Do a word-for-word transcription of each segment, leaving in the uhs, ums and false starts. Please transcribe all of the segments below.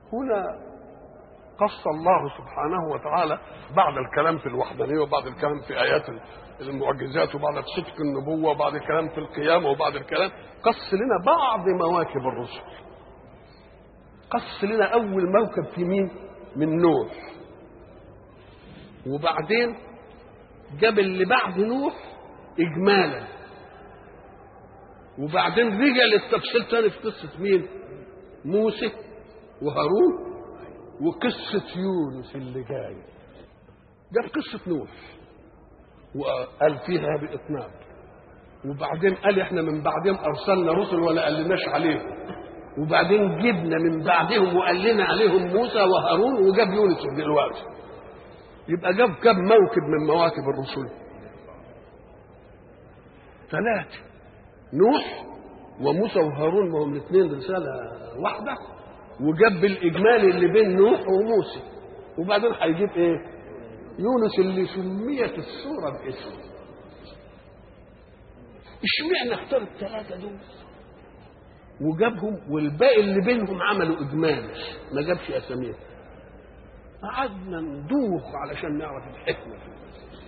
هنا قص الله سبحانه وتعالى بعد الكلام في الوحدانية وبعد الكلام في آيات المعجزات وبعد صدق النبوة وبعد الكلام في القيامة وبعد الكلام قص لنا بعض مواكب الرسل. قص لنا أول موكب في مين؟ من نوح، وبعدين جاب اللي بعد نوح إجمالا، وبعدين رجع للتفصيل تاني في قصة مين؟ موسى وهارون وقصة يونس اللي جاي. جاب قصة نوح وقال فيها بإطناب، وبعدين قال احنا من بعدهم أرسلنا رسل ولا قالناش عليهم، وبعدين جبنا من بعدهم وقال لنا عليهم موسى وهارون، وجاب يونس دلوقتي. يبقى جاب كم موكب من مواكب الرسل؟ ثلاثة: نوح وموسى وهارون، ما هم الاثنين رسالة واحدة، وجاب الإجمالي اللي بين نوح وموسى، وبعدين هيجيب إيه؟ يونس اللي سميت السورة باسمه. اشمعنى اختار الثلاثة دول وجابهم والباقي اللي بينهم عملوا إجمال ما جابش أساميهم؟ قعدنا ندوخ علشان نعرف الحكمة في المسألة.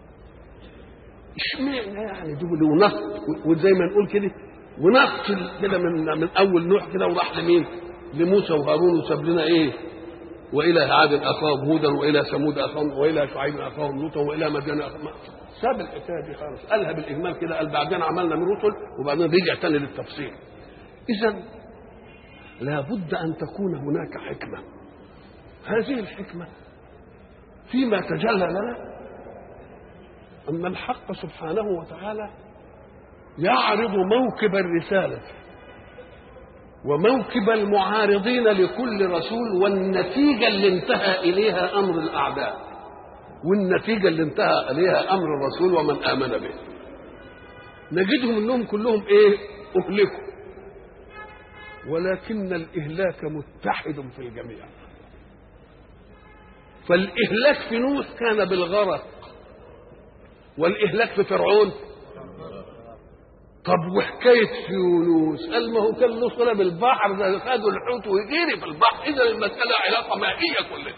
اشمعنى يعني دول ونط وزي ما نقول كده ونط كده من من أول نوح كده وراح لمين؟ لموسى وهارون، وساب لنا ايه؟ والى عاد اخاهم هودا والى ثمود اخاهم والى شعيب اخاهم لوطا والى مدين اخاهم. ساب الحكايه دي خالص، قالها بالاجمال كده، قال بعدين عملنا من رسل وبعدين رجع تاني للتفصيل. اذا لابد ان تكون هناك حكمه. هذه الحكمه فيما تجلى لنا ان الحق سبحانه وتعالى يعرض موكب الرساله وموكب المعارضين لكل رسول، والنتيجة اللي انتهى إليها أمر الأعداء، والنتيجة اللي انتهى إليها أمر الرسول ومن آمن به. نجدهم أنهم كلهم إيه؟ أهلكوا، ولكن الإهلاك متحد في الجميع. فالإهلاك في نوح كان بالغرق، والإهلاك في فرعون. طب وحكايه في يونس؟ قال ما هو كان له صله بالبحر، ده خدوا الحوت ويجري في البحر. اذا المساله علاقه مائيه كلها.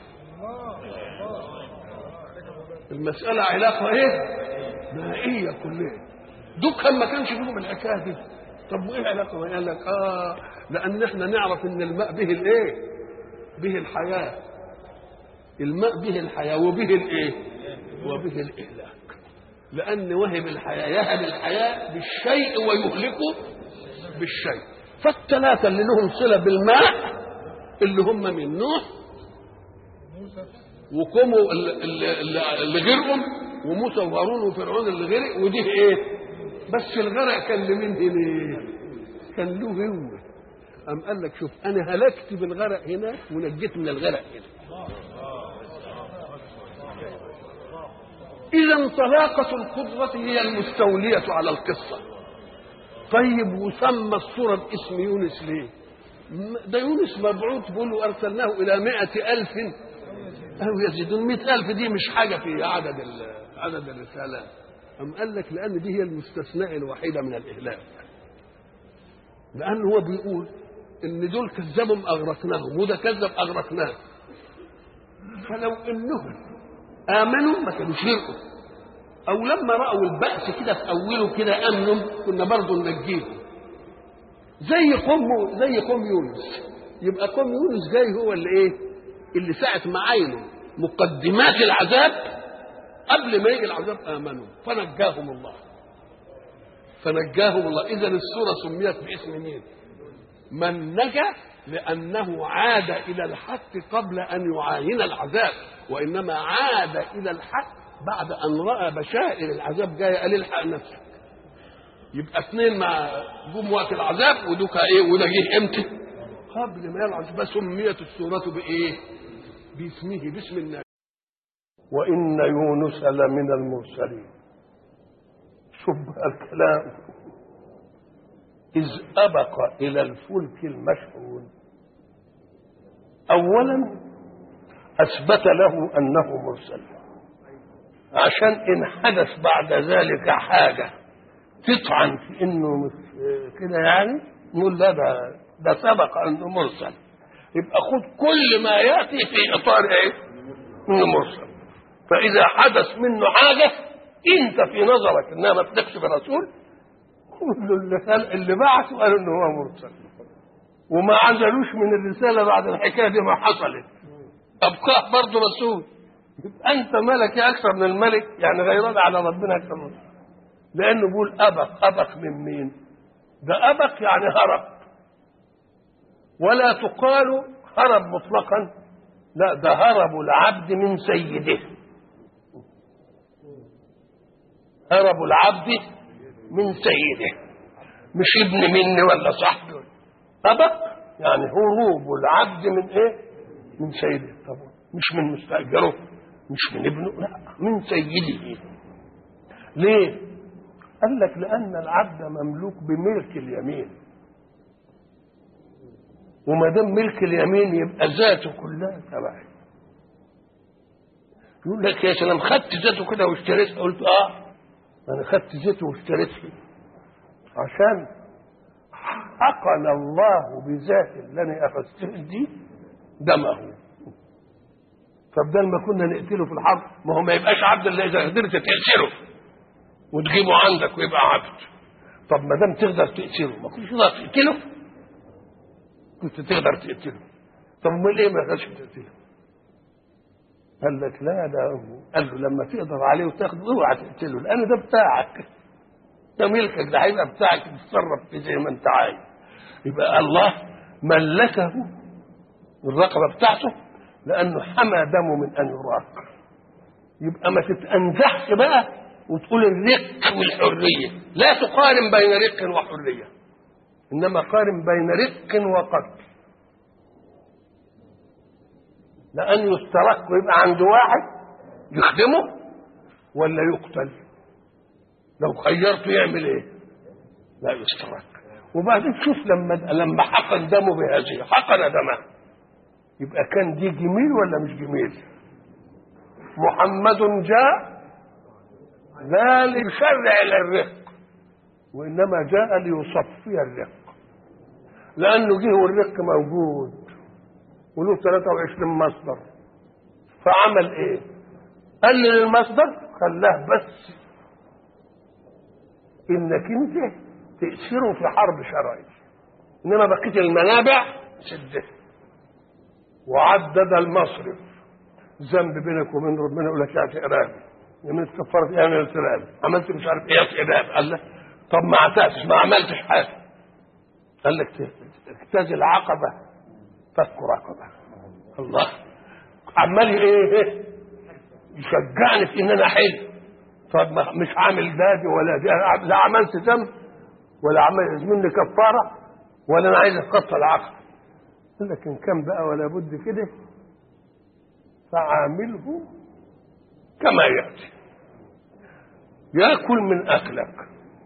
المساله علاقه ايه؟ مائيه كلها. دوك ما كانش فيهم الحكايه دي. طب وايه علاقه؟ قال لك اه لان احنا نعرف ان الماء به الايه؟ به الحياه. الماء به الحياه وبه الايه؟ وبه الاهلاك. لأن وهب الحياة يهب الحياة بالشيء ويهلكه بالشيء. فالثلاثة اللي لهم صلة بالماء اللي هم من نوح وقوموا اللي غرقهم وموسى وهارون وفرعون اللي غرق، ودي ايه؟ بس الغرق كان لمين هنا؟ كان له هو. أم قال لك شوف أنا هلكت بالغرق هناك ونجيت من الغرق هنا. إذا طلاقة القدرة هي المستولية على القصة. طيب وسمى الصورة باسم يونس ليه؟ ده يونس مبعوث بيقولوا أرسلناه إلى مائة ألف أو يزيدون. مئة ألف دي مش حاجة في عدد عدد الرسالات. أم قال لك لأن دي هي المستثناء الوحيدة من الإهلاك، لأن هو بيقول إن دول كذبهم أغرقناهم وده كذب أغرقناه. فلو إنهم آمنوا ما كانوش يرقوا، أو لما رأوا البأس كده في أوله كده آمنوا كنا برضه ننجيهم. زي قوم زي قوم يونس. يبقى قوم يونس جاي هو اللي إيه؟ اللي ساعة ما عينوا مقدمات العذاب قبل ما يجي العذاب آمنوا فنجاهم الله. فنجاهم الله. إذا السورة سميت باسم مين؟ من نجا، لأنه عاد إلى الحق قبل أن يعاين العذاب، وإنما عاد إلى الحق بعد أن رأى بشائر العذاب جاية قال الحق نفسك. يبقى اثنين مع جم وقت العذاب ودوكا إيه؟ وده جه إمتى؟ قبل ما يلعب. بس سميت السورة بإيه؟ باسمه، باسم الله. وإن يونس لمن المرسلين. شوف الكلام. إذ أبق إلى الفلك المشحون، أولا أثبت له أنه مرسل، عشان إن حدث بعد ذلك حاجة تطعن في إنه كده يعني نقول لا ده ده سبق أنه مرسل. يبقى خد كل ما ياتي في اطار ايه؟ انه مرسل. فاذا حدث منه حاجه انت في نظرك انها ما تليقش برسول، كل اللي, اللي بعثوا قالوا انه هو مرسل، وما عزلوش من الرساله بعد الحكايه دي ما حصلت، ابقاه برضه رسول. يبقى انت ملكي اكثر من الملك، يعني غيران على ربنا اكثر من، لانه بيقول ابق. ابق من مين؟ ده ابق يعني هرب، ولا تقال هرب مطلقا، لا، ده هرب العبد من سيده. هرب العبد من سيده، مش ابن مني ولا صاحبي. ابق يعني هروب العبد من ايه؟ من سيده. طبعا مش من مستاجره، مش من ابنه، لا، من سيده. ليه؟ قال لك لان العبد مملوك بملك اليمين، وما دام ملك اليمين يبقى ذاته كلها تبعي. يقول لك يا سلام خدت ذاته كده واشتريتها، قلت اه انا خدت ذاته واشتريتها عشان حقن الله بذات اللي انا اخذته دي دمه. فبدل ما كنا نقتله في الحرب، ما هو ما يبقاش عبد الا اذا قدرت تقتله وتجيبه عندك ويبقى عبد. طب ما دام تقدر تقتله، ما كنتش تقدر تقتله؟ كنت تقدر تقتله. طب امال ايه ما قدرش تقتله؟ قال لك لا، ده قال له لما تقدر عليه وتاخده اوعى تقتله، لان ده بتاعك، ده ملكك، ده هيبقى بتاعك، تتصرف فيه زي ما انت عايز. يبقى الله ملكه الرقبه بتاعته لانه حمى دمه من ان يراق. يبقى ما تتأنزحش بقى وتقول الرق والحريه، لا تقارن بين رق وحريه، انما قارن بين رق وقتل. لان يسترق ويبقى عند واحد يخدمه ولا يقتل، لو خيرته يعمل ايه؟ لا يسترق. وبعدين شوف لما لما حقن دمه بهذه، حقن دمه، يبقى كان دي جميل ولا مش جميل؟ محمد جاء لا ليشرع الرق، وانما جاء ليصفي الرق، لانه جه والرق موجود وله ثلاثة وعشرين مصدر. فعمل ايه؟ قلل المصدر، خلاه بس انك انت تأثره في حرب شرعي، انما بقيه المنابع سده. وعدد المصرف، ذنب بينك وبين ربنا يقول لك يا ارهابي، يمين كفرت يعني ارهابي، عملت مش عارف ايه يا ارهابي، قال لك طب ما عتقتش، ما عملتش حاجه، قال لك اجتاز العقبه فك رقبه. الله عمال ايه؟ يشجعني في ان انا حلو. طب مش عامل دادي ولا دي، لا عملت ذنب ولا عمل مني كفاره ولا انا عايز اقطع العقل. قال لك ان كان بقى ولا بد كده فعامله كما ياتي، ياكل من اكلك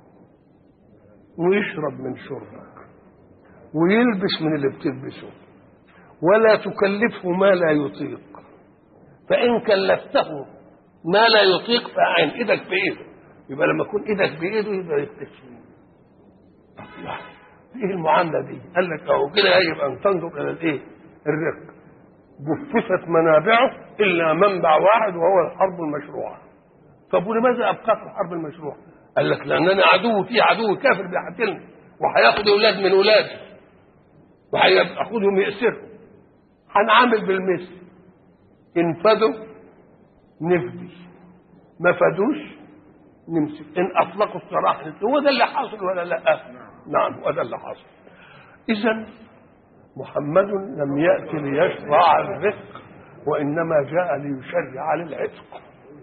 ويشرب من شربك ويلبس من اللي بتلبسه، ولا تكلفه ما لا يطيق، فان كلفته ما لا يطيق فاعن ايدك بايده. يبقى لما يكون ايدك بايده يبقى يكتشف. الله، ايه المعامله دي؟ قال لك اهو كده يبقى ان تنظر الى الايه؟ الرق. جففت منابعه الا منبع واحد وهو الحرب المشروعه. طب ولماذا ابقى في الحرب المشروعه؟ قال لك لاننا عدو، فيه عدو كافر بيقتلنا وهياخد اولاد من اولادي وهياخدهم يأسرهم. هنعامل بالمثل، ان فدوا نفدي، ما فدوش نمسك، ان اطلقوا السراح. هو ده اللي حاصل ولا لا؟ نعم هو ده اللي حاصل. اذا محمد لم يأتي ليشرع الرق، وإنما جاء ليشرع للعتق.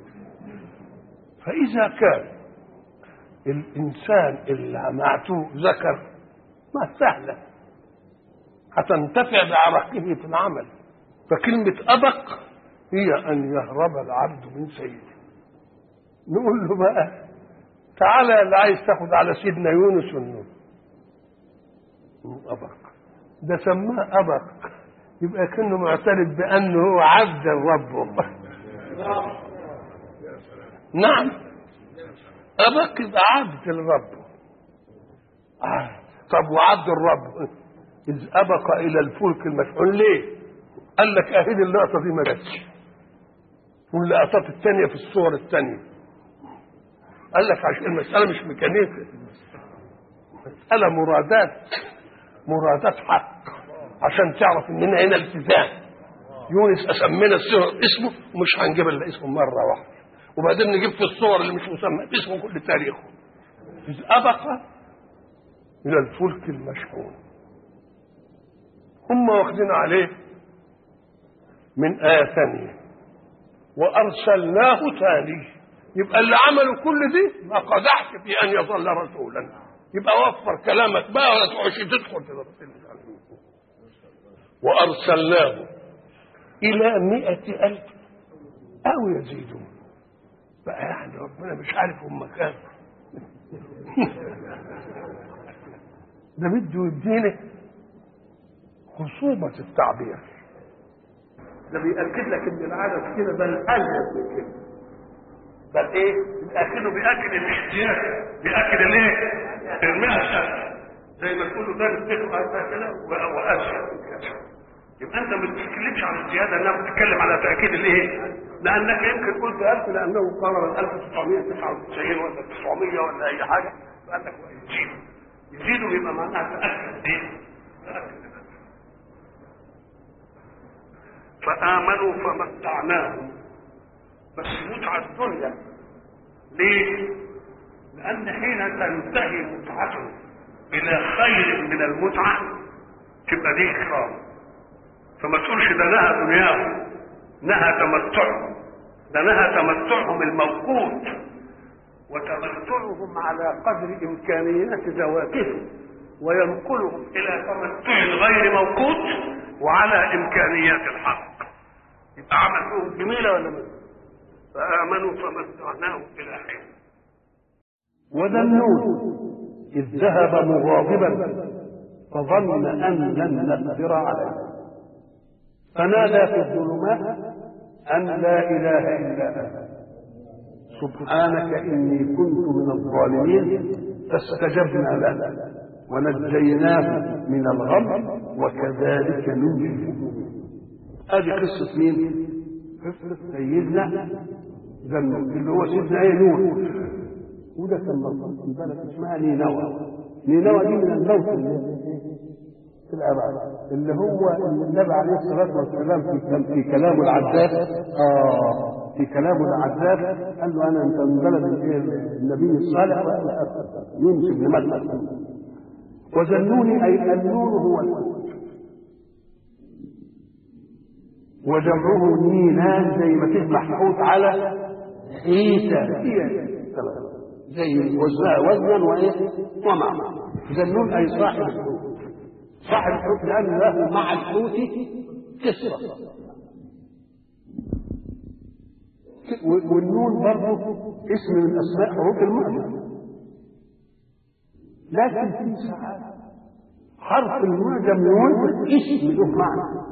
فإذا كان الإنسان اللي معتوه ذكر ما سهلة هتنتفع بعرقه في العمل، فكلمة أبق هي أن يهرب العبد من سيده. نقول له بقى تعالى اللي عايز تاخد على سيدنا يونس والنور، أبق ده سماه أبق، يبقى كأنه معترف بأنه هو عبد الرب. نعم أبق يبقى عبد الرب. آه. طب وعبد الرب إذ أبق إلى الفلك المشحون. ليه؟ قال لك أهدي اللقطة دي ما جاتش، واللقطات الثانية في الصور الثانية. قال لك عشان المسألة مش ميكانيكا، مسألة مرادات، مرادات حق، عشان تعرف إننا هنا التزام. يونس أسمينا الصور اسمه ومش هنجيب إلا اسمه مرة واحدة، وبعدين نجيب في الصور اللي مش مسمى اسمه كل تاريخه. إذ أبق إلى الفلك المشحون، هم واخدين عليه من آية ثانية وأرسلناه ثاني. يبقى اللي عملوا كل دي ما قدحش في أن يظل رسولا، يبقى وفر كلامك بقى ولا تخش تدخل في رسول. وأرسلناه إلى مئة ألف أو يزيدون. بقى يعني ربنا مش عارف هم كام. ده بده يدينا خصوبة التعبير. ده بيأكد لك ان العدد كده بل أزيد من كده، بل ايه؟ بيأكده بيأكد الاحتياج، بيأكد الايه؟ المئة ألف، زي ما تقولوا ده نتفق كده وأزيد من كده. يبقى انت ما بتتكلمش عن الزياده، انما بتتكلم على تأكيد الايه؟ لأنك يمكن قلت ألف لأنه قرر ألف وتسعمائة وتسعة وتسعين ولا تسعمائة ولا أي حاجة، فقال لك يزيد يزيدوا يبقى معناها تأكد ايه؟ تأكد. فآمنوا فمتعناهم، بس متعة الدنيا. ليه؟ لأن حين تنتهي متعته إلى خير من المتعة تبقى دي إكرام. فما تقولش ده نهى دنياهم، نهى تمتعهم، ده نهى تمتعهم الموقوت، وتمتعهم على قدر إمكانيات ذواتهم، وينقلهم إلى تمتع غير موقوت وعلى إمكانيات الحق. يبقى عمل فيهم جميلة ولا لا؟ فآمنوا فمتعناهم إلى حين. وذنون إذ ذهب مغاضبا فظن أن لن نقدر عليه فنادى في الظلمات أن لا إله إلا أنت سبحانك إني كنت من الظالمين فاستجبنا له ونجيناه من الغم وكذلك ننجي المؤمنين. هذه قصة مين؟ قصة سيدنا ذنون اللي هو سيدنا ايه نوح، وده كان في بلد اسمها نينوى. نينوى دي من الموت اللي في الأبعاد، اللي هو النبي عليه الصلاة والسلام في في كلامه العذاب اه في كلامه العذاب قال له انا انت من بلد النبي الصالح وانا اكثر يونس بن متى. وذنوني اي النور هو الموت، وجمعه نينان زي ما تسمع حوت على حيتة زي وزنها وزنا وايه ومعنى. ذنون اي صاحب الحوت، صاحب الحوت لأنه له مع الحوت كسرة. والنون برضه اسم من أسماء حروف المعجم، لكن في ساعات حرف المعجم يوافق اسم له معنى،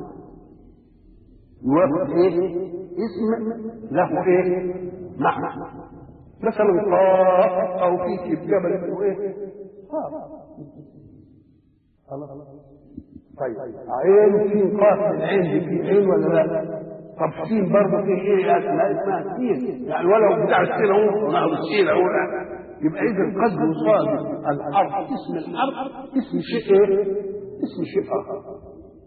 يوافق ايه؟ اسم له ايه؟ معنى. مثلا قاف أو في الجبل اسمه ايه؟ قاف. طيب عين في قاف العين دي في عين ولا لا؟ طب سين برضه في ايه اسماء اسمها سين، يعني ولو بتاع السين اهو ما هو السين اهو. يبقى اذا قد يصادف الحرف اسم الحرف اسم شيء ايه؟ اسم شيء اخر.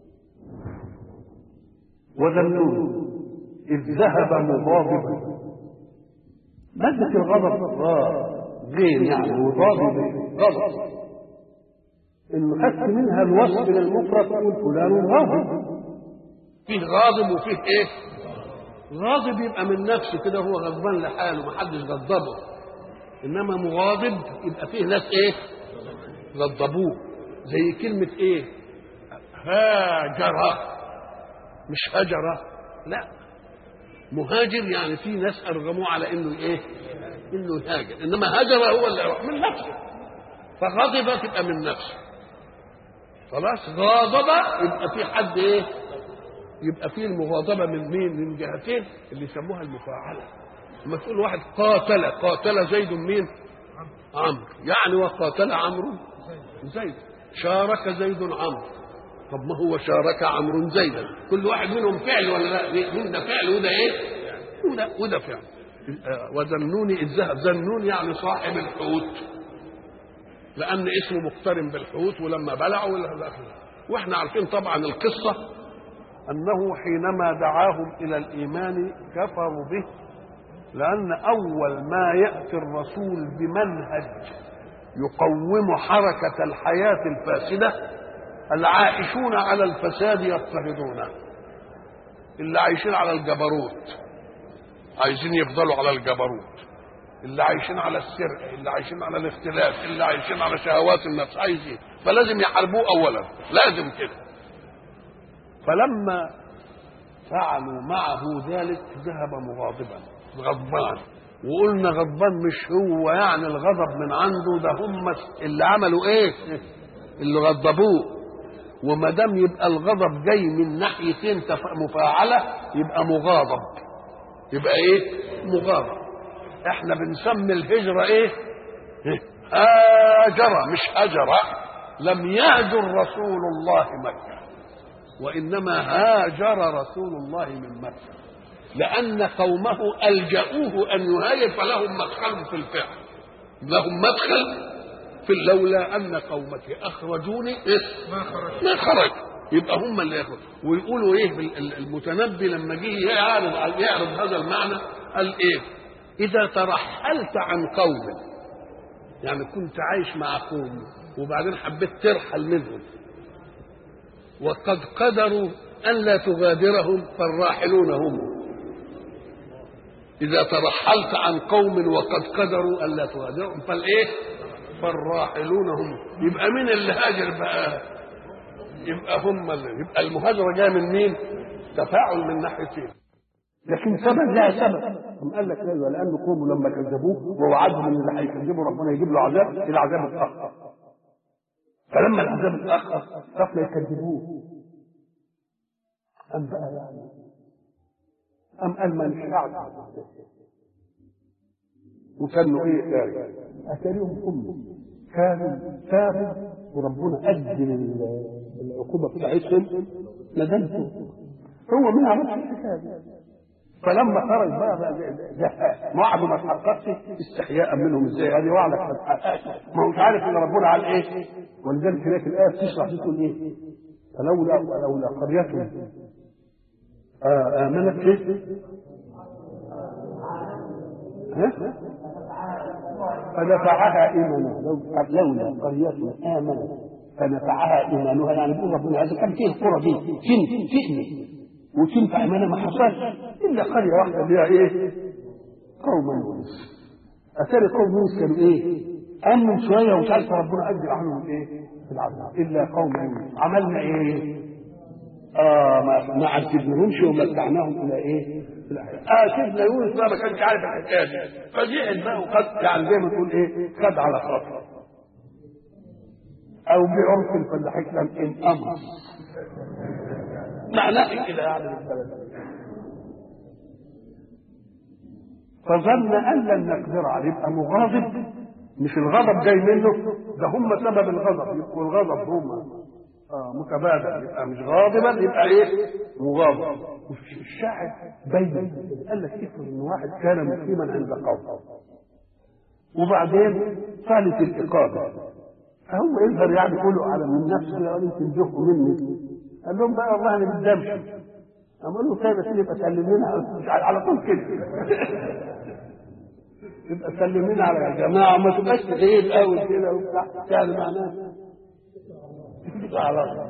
وذنون اذ ذهب مغاضبا، مادة الغضب غير يعني وغاضب غضب إنه خدت منها الوصف للمفرد تقول فلان غاضب. فيه غاضب وفيه ايه؟ غاضب يبقى من نفسه كده هو غضبان لحاله ما حدش غضبه، انما مغاضب يبقى فيه ناس ايه؟ غضبوه. زي كلمة ايه؟ هاجرة، مش هجرة، لا مهاجر يعني في ناس ارغموه على انه ايه؟ انه يهاجر، انما هجر هو اللي يروح من نفسه. فغضب تبقى من نفسه خلاص. غاضب يبقى في حد ايه؟ يبقى في المغاضبه من مين؟ من جهتين اللي يسموها المفاعله. لما تقول واحد قاتل قاتل زيد مين؟ عمرو، يعني وقاتل عمرو زيد، شارك زيد عمرو طب ما هو شارك عمرو زيدا، كل واحد منهم فعل ولا لا؟ مين ده فعل وده ايه؟ وده وده فعل. وذنون إذ ذهب، ذنون يعني صاحب الحوت، لأن اسمه مقترن بالحوت ولما بلعوا ولا. واحنا عارفين طبعا القصة أنه حينما دعاهم إلى الإيمان كفروا به، لأن أول ما يأتي الرسول بمنهج يقوم حركة الحياة الفاسدة العائشون على الفساد يضطهدونه، اللي عايشين على الجبروت عايزين يفضلوا على الجبروت، اللي عايشين على السرقة، اللي عايشين على الاختلاف، اللي عايشين على شهوات النفس، عايزين فلازم يحاربوه أولا، لازم كده. فلما فعلوا معه ذلك ذهب مغاضبا غضبان. وقلنا غضبان مش هو يعني الغضب من عنده، ده هم اللي عملوا ايه؟ اللي غضبوه. وما دام يبقى الغضب جاي من ناحيتين مفاعله يبقى مغاضب، يبقى ايه؟ مغاضب. احنا بنسمي الهجره ايه؟ هاجر، مش هجر. لم يهجر رسول الله مكه، وانما هاجر رسول الله من مكه، لأن قومه ألجأوه أن يهاجر، فلهم مدخل في الفعل، لهم مدخل في لولا أن قومك أخرجوني إيه؟ ما خرج ما خرج يبقى هم اللي يخرج. ويقولوا إيه المتنبي لما جه يعرض يعرض هذا المعنى قال إيه؟ إذا ترحلت عن قوم، يعني كنت عايش مع قوم وبعدين حبيت ترحل منهم وقد قدروا أن لا تغادرهم فالراحلون هم. إذا ترحلت عن قوم وقد قدروا ألا تغادرهم فالإيه؟ فالراحلون هم. يبقى مين اللي هاجر بقى؟ يبقى هم اللي يبقى المهاجرة جاية من مين؟ تفاعل من ناحيتين. لكن سبب لها سبب. هم قال لك ايوه لأن قوموا لما كذبوه ووعدهم ان اللي هيكذبوا ربنا يجيب له عذاب، العذاب اتأخر. فلما العذاب اتأخر خافوا يكذبوه. أم بقى يعني أم قال ما نشعب وكانوا ايه كانوا اتاريهم كلهم كانوا تابوا وربنا اجل العقوبه بتاعتهم ندمتم هو منها نفس الحكايه. فلما خرج بقى وعده ما اتحققش استحياء منهم ازاي؟ هذه وعدك ما اتحققش، ما هو مش عارف ان ربنا على ايه. ولذلك هناك الايه بتشرح بتقول ايه؟ فلولا لولا قريه امنت ايه؟ فنفعها إيمانها. لولا قرية آمنت فنفعها إيمانها، يعني بيقول ربنا إذا كان فيه القرى دي تؤمن وتنفع إيمانها ما حصلش إلا قرية واحدة اللي هي إيه؟ قوم يونس. أثار قوم يونس كانوا إيه؟ آمنوا شوية ومش عارف ربنا أجل عنهم إيه؟ العذاب. إلا قوم يونس عملنا إيه؟ آه ما ما عذبناهمش ومتعناهم إلى إيه؟ اه سيدنا يونس بقى ما كانش عارف الحكايه دي، فزعل بقى وخد يعني زي ما تقول ايه؟ خد على خاطره. او بعرف الفلاحين كان ان امر. معناه كده يعني البلد. فظن ان لن نقدر عليه، يبقى مغاضب، مش الغضب جاي منه، ده هم سبب الغضب، يبقوا الغضب هم اه متبادل، يبقى مش غاضبا يبقى ايه؟ مغاضب. الشاعر بين قال لك افرض ان واحد كان مقيما عند قوم وبعدين فعلت الاقامه، فهو يقدر يعني يقولوا على من نفسه قال انتم تزقوا مني. قال لهم بقى والله انا بدي امشي. قال له طيب بس يبقى سلم لنا على طول كده. يبقى سلم لنا على الجماعه ما تبقاش بعيد قوي كده وبتاع، يعني معناه على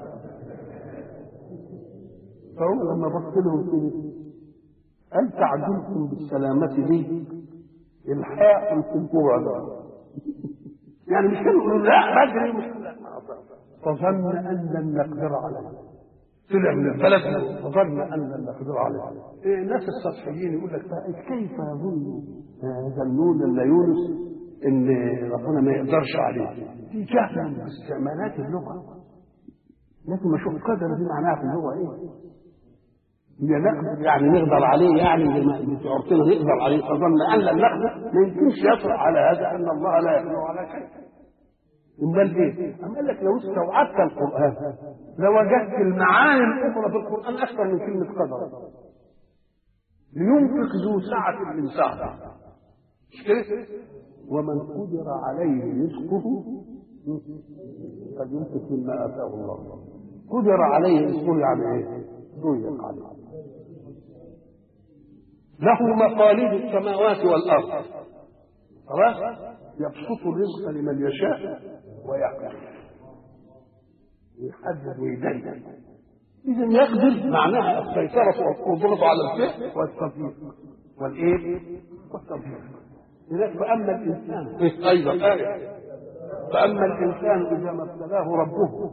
فهو لما بص لهم كده قال تعجلتم بالسلامة لي الحاء في البعد. يعني مش كانوا يقولوا لا بدري مش لا. فظن أن لن نقدر عليه، طلع من البلد فظن أن لن نقدر عليه. إيه الناس السطحيين يقول لك كيف يظن ظنون الا يونس ان ربنا ما يقدرش عليه؟ دي جهل باستعمالات اللغة. لكن ما شوف قدر دي معناها في اللغة ايه؟ هي نقدر يعني نقدر عليه، يعني زي ما عرفنا نقدر عليه. فظن ان لن نقدر ما يمكنش يطرح على هذا ان الله لا يقدر على شيء. امال ايه؟ أم قال لك لو استوعبت القران لوجدت المعاني الاخرى في القران اكثر من كلمه قدر. لينفق ذو سعه من سعته، ومن قدر عليه رزقه فلينفق مما اتاه الله. قدر عليه رزقه يعني ايه؟ ضيق عليه. له مقاليد السماوات والارض، خلاص، يبسط الرزق لمن يشاء ويقدر، ويحدد ويدين. اذا يقدر معناها السيطره والقدره على الفعل والتطبيق والايه والتطبيق. لذلك فاما الانسان ايضا آية فاما الانسان اذا ما ابتلاه ربه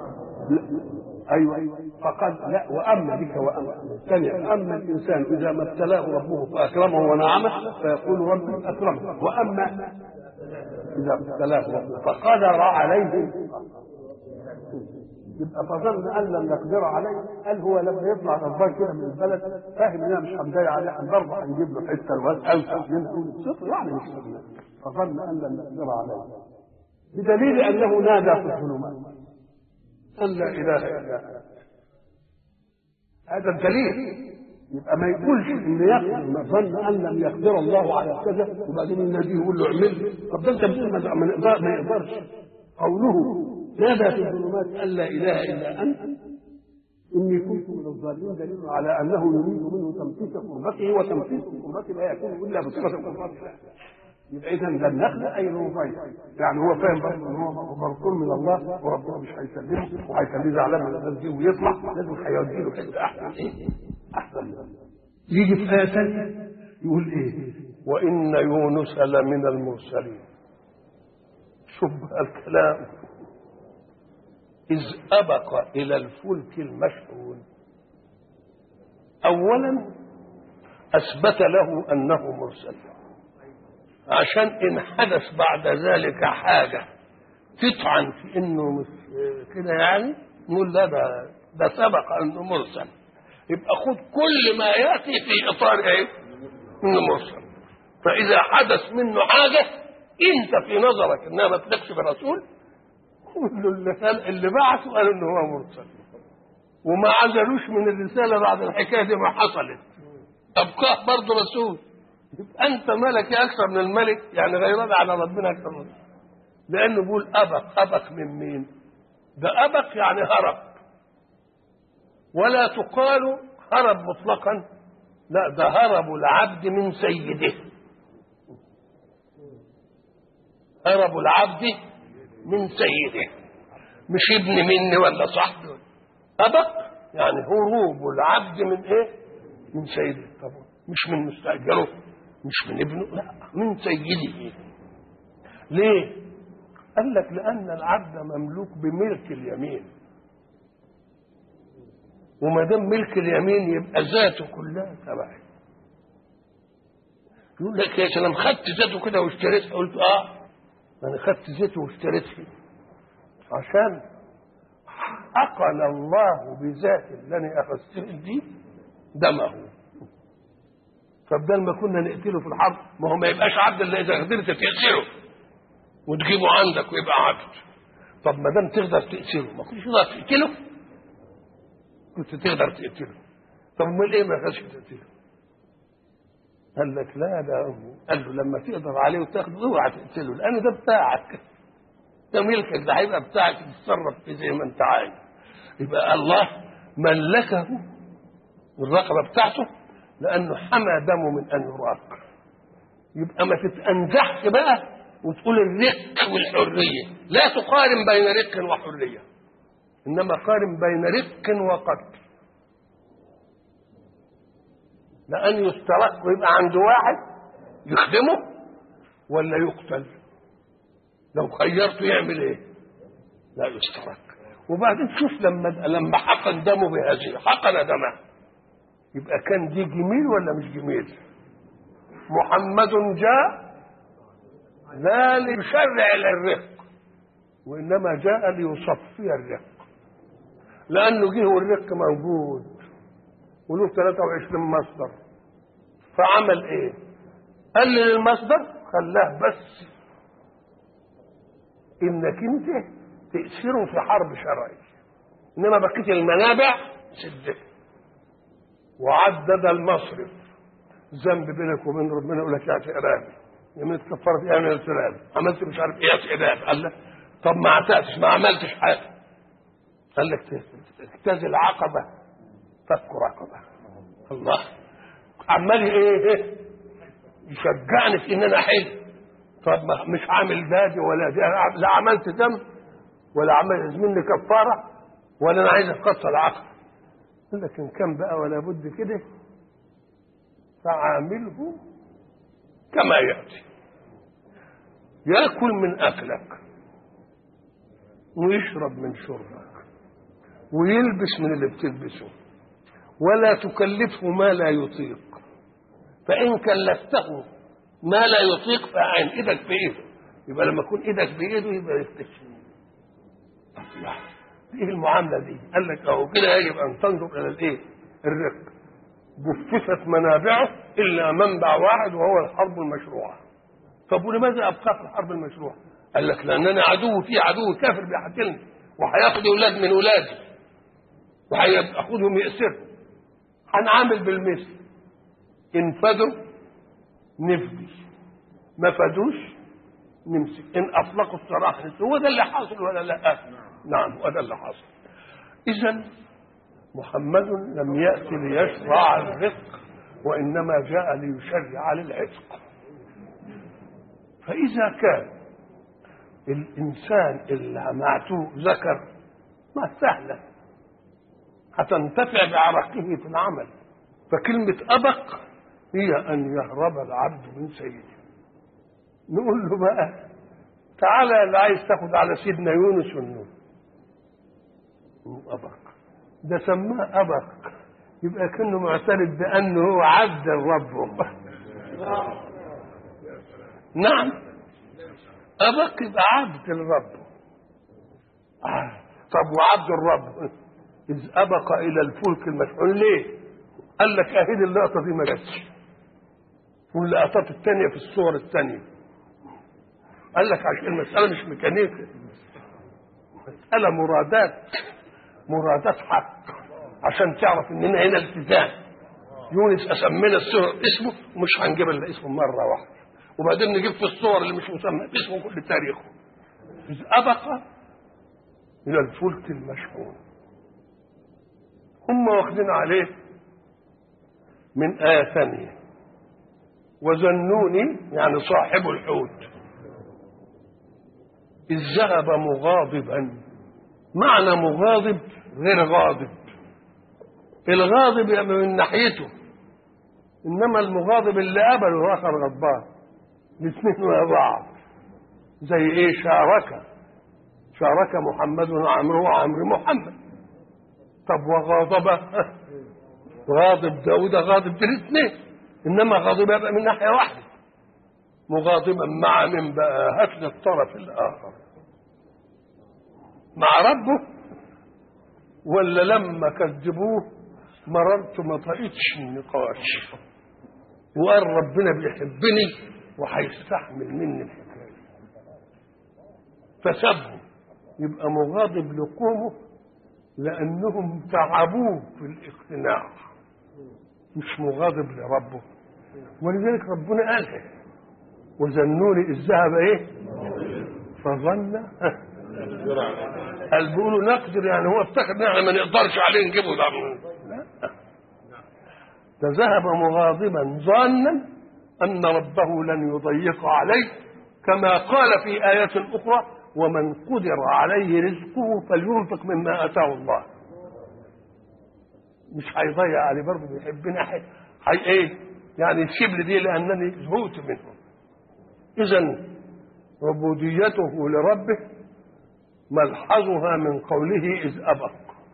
ايوه فقد لا واما بك واما ثانيا اما الانسان اذا ما ابتلاه ربه فاكرمه ونعمه فيقول ربي اكرمه، واما اذا ابتلاه ربه فقدر عليه يبقى فظن ان لم يقدر عليه. قال هو لما يطلع غضبان كده من البلد فاهم انها مش هنضيع عليه، برضه هنجيب له حته الواد اوسع منها صفر يعني مش فاهم. فظن ان لم يقدر عليه بدليل انه نادى في الظلمات ان لا اله الا انت. هذا الدليل. يبقى ما يقولش ان يقدر، ظن ان لم يقدر الله على كذا وبعدين النبي يقول له اعمل. طب ده انت بتقول ما يقدرش. قوله نادى في الظلمات ان لا اله الا انت اني كنت من الظالمين دليل على انه يريد منه تمسيك قربته، وتمسيك قربته لا يكون الا بصفه قربته. يبقى اذا لم نخلق اي ربيع، يعني هو فاهم برضه ان هو مرسول من الله وربنا مش هيسلمه وهيخليه زعلان من الناس دي ويطلع، لازم هيودي له حته احسن. ايه؟ احسن منه. يجي في ايه ثانيه يقول ايه؟ وان يونس لمن المرسلين. شوف بقى الكلام، إذ أبق إلى الفلك المشحون. أولا أثبت له أنه مرسل، عشان إن حدث بعد ذلك حاجة تطعن في إنه مش كده يعني نقول لا ده ده سبق أنه مرسل. يبقى خد كل ما يأتي في إطار إيه؟ إنه مرسل. فإذا حدث منه حاجة أنت في نظرك إنها ما تلقش برسول، اللي اللي بعثوا قالوا إنه هو مرسل، وما عزلوش من الرسالة بعد الحكاية دي ما حصلت. أبقاه برضه رسول. يبقى أنت ملكي أكثر من الملك، يعني غيران على ربنا أكثر من، لأنه بيقول أبق. أبق من مين؟ ده أبق يعني هرب، ولا تقال هرب مطلقا، لا ده هرب العبد من سيده. هرب العبد من سيده، مش ابن مني ولا صاحبي. أبق يعني هروب العبد من إيه؟ من سيده. طبعا مش من مستأجره، مش من ابنه، لا من سيده. ليه؟ قال لك لأن العبد مملوك بملك اليمين، وما دام ملك اليمين يبقى ذاته كلها تبعي. يقول لك يا سلام خدت ذاته كده واشتريتها، قلت اه انا خدت ذاته واشتريتها عشان أقل الله بذات اللي انا اخذته دي دمه. فبدل ما كنا نقتله في الحرب، ما هو ما يبقاش عبد الا اذا قدرت تقتله وتجيبه عندك ويبقى عبد. طب ما دام تقدر تقتله، ما كنتش تقدر تقتله؟ كنت تقدر تقتله. طب امال ايه ما خدش تقتله؟ قال لك لا ده قال له لما تقدر عليه وتاخده اوعى تقتله، لان ده بتاعك، ده ملكك، ده هيبقى بتاعك تتصرف فيه زي ما انت عايز. يبقى الله ملكه الرقبه بتاعته لانه حمى دمه من ان يراق. يبقى ما تتأنزحش بقى وتقول الرق والحريه، لا تقارن بين رق وحريه، انما قارن بين رق وقتل. لأن يسترق ويبقى عند واحد يخدمه ولا يقتل، لو خيرته يعمل ايه؟ لا يسترق. وبعدين شوف لما لما حقن دمه بهذه، حقن دمه، يبقى كان دي جميل ولا مش جميل؟ محمد جاء لا ليشرع الرق، وإنما جاء ليصفي الرق، لأنه جه والرق موجود وله ثلاثة وعشرين مصدر. فعمل ايه؟ قلل المصدر، خلاه بس انك انت تأثيره في حرب شرعي، انما بقيه المنابع سدت. وعدد المصرف، ذنب بينك وبين ربنا يقول لك يا ارهابي، يمين كفرت ايه من الارهاب، عملت مش عارف ايه يا ارهاب، قال لك طب ما عتقتش ما عملتش حاجه، قال لك اجتاز عقبه فك رقبه. الله عمال ايه يشجعني في ان انا احل. طب مش عامل دادي ولا دي، لا عملت ذنب ولا عملت مني كفاره ولا انا عايز اقصى العقل. قال لك ان كان بقى ولا بد كده فعامله كما ياتي، ياكل من اكلك ويشرب من شربك ويلبس من اللي بتلبسه، ولا تكلفه ما لا يطيق، فإن كلفته ما لا يطيق فأعين إيدك بإيده. يبقى لما يكون إيدك بإيده يبقى يفتش. الله إيه المعاملة دي؟ قال لك أهو كده يجب أن تنظر إلى الإيه؟ الرق. جففت منابعه إلا منبع واحد وهو الحرب المشروعة. طب ولماذا أبقى في الحرب المشروعة؟ قال لك لأننا عدو فيه عدو كافر بيحتلني وهياخد أولاد من أولادي وهياخدهم يأسرهم. هنعامل بالمثل، إن فدوا نفدي، ما فدوش نمسك، إن أطلقوا السراح نسك. هو ده اللي حاصل ولا لا؟ نعم هو ده اللي حاصل. إذن محمد لم يأتي ليشرع الرق وإنما جاء ليشرع للعتق. فإذا كان الإنسان اللي معتوه ذكر ما سهلة هتنتفع بعرقه في العمل، فكلمة أبق هي أن يهرب العبد من سيده. نقول له بقى تعالى اللي عايز تاخد على سيدنا يونس والنور أبق، ده سماه أبق، يبقى كأنه معترف بأنه هو عبد الرب. نعم أبق يبقى عبد الرب. آه. طب وعبد الرب إذ أبق إلى الفلك المشحون ليه؟ قال لك أهيد اللقطة دي ما جاتش، واللقطات الثانية في الصور الثانية. قال لك عشان المسألة مش ميكانيكا، مسألة مرادات، مرادات حق، عشان تعرف إننا هنا التزام. يونس أسمينا الصور اسمه ومش هنجيب إلا اسمه مرة واحدة، وبعدين نجيب في الصور اللي مش مسمى اسمه كل تاريخه. إذ أبق إلى الفلك المشحون، هم واخدين عليه من آية ثانية، وذنوني يعني صاحب الحوت إذ ذهب مغاضبا. معنى مغاضب غير غاضب، الغاضب يبقى من ناحيته، إنما المغاضب اللي قبله الآخر غضبان، الاثنين مع بعض. زي إيه؟ شارك شارك محمد وعمرو وعمرو محمد. طب وغاضب غاضب داود غاضب بالاثنين، انما غاضب يبقى من ناحيه واحده. مغاضبا مع من بقى؟ هات لي الطرف الاخر، مع ربه ولا لما كذبوه مررت ما طقتش النقاش وقال ربنا بيحبني وهيستحمل مني الحكايه فسبه. يبقى مغاضب لقومه لأنهم تعبوه في الاقتناع، مش مغاضب لربه. ولذلك ربنا قال وذنوني إذ ذهب إيه فظن قال بيقولوا نقدر، يعني هو افتكر ان احنا ما نقدرش عليه نجيبه. لا، ده ذهب مغاضبا ظانا أن ربه لن يضيق عليه، كما قال في آيات أخرى ومن قدر عليه رزقه فلينفق مما آتاه الله. مش هيضيع عليه، برضه بيحبنا حي ايه يعني يسيب لي دي لانني زهقت منه. اذا عبوديته لربه ملحظها من قوله اذ ابق،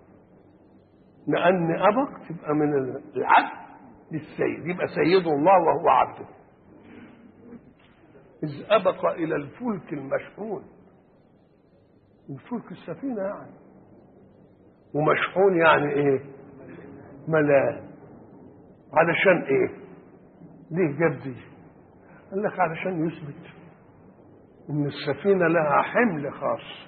لان ابق تبقى من العبد للسيد، يبقى سيد الله وهو عبده. اذ ابق الى الفلك المشحون، الفلك السفينه يعني، ومشحون يعني ايه؟ ملان. علشان ايه؟ ليه جاب دي؟ قال لك علشان يثبت إن السفينة لها حمل خاص.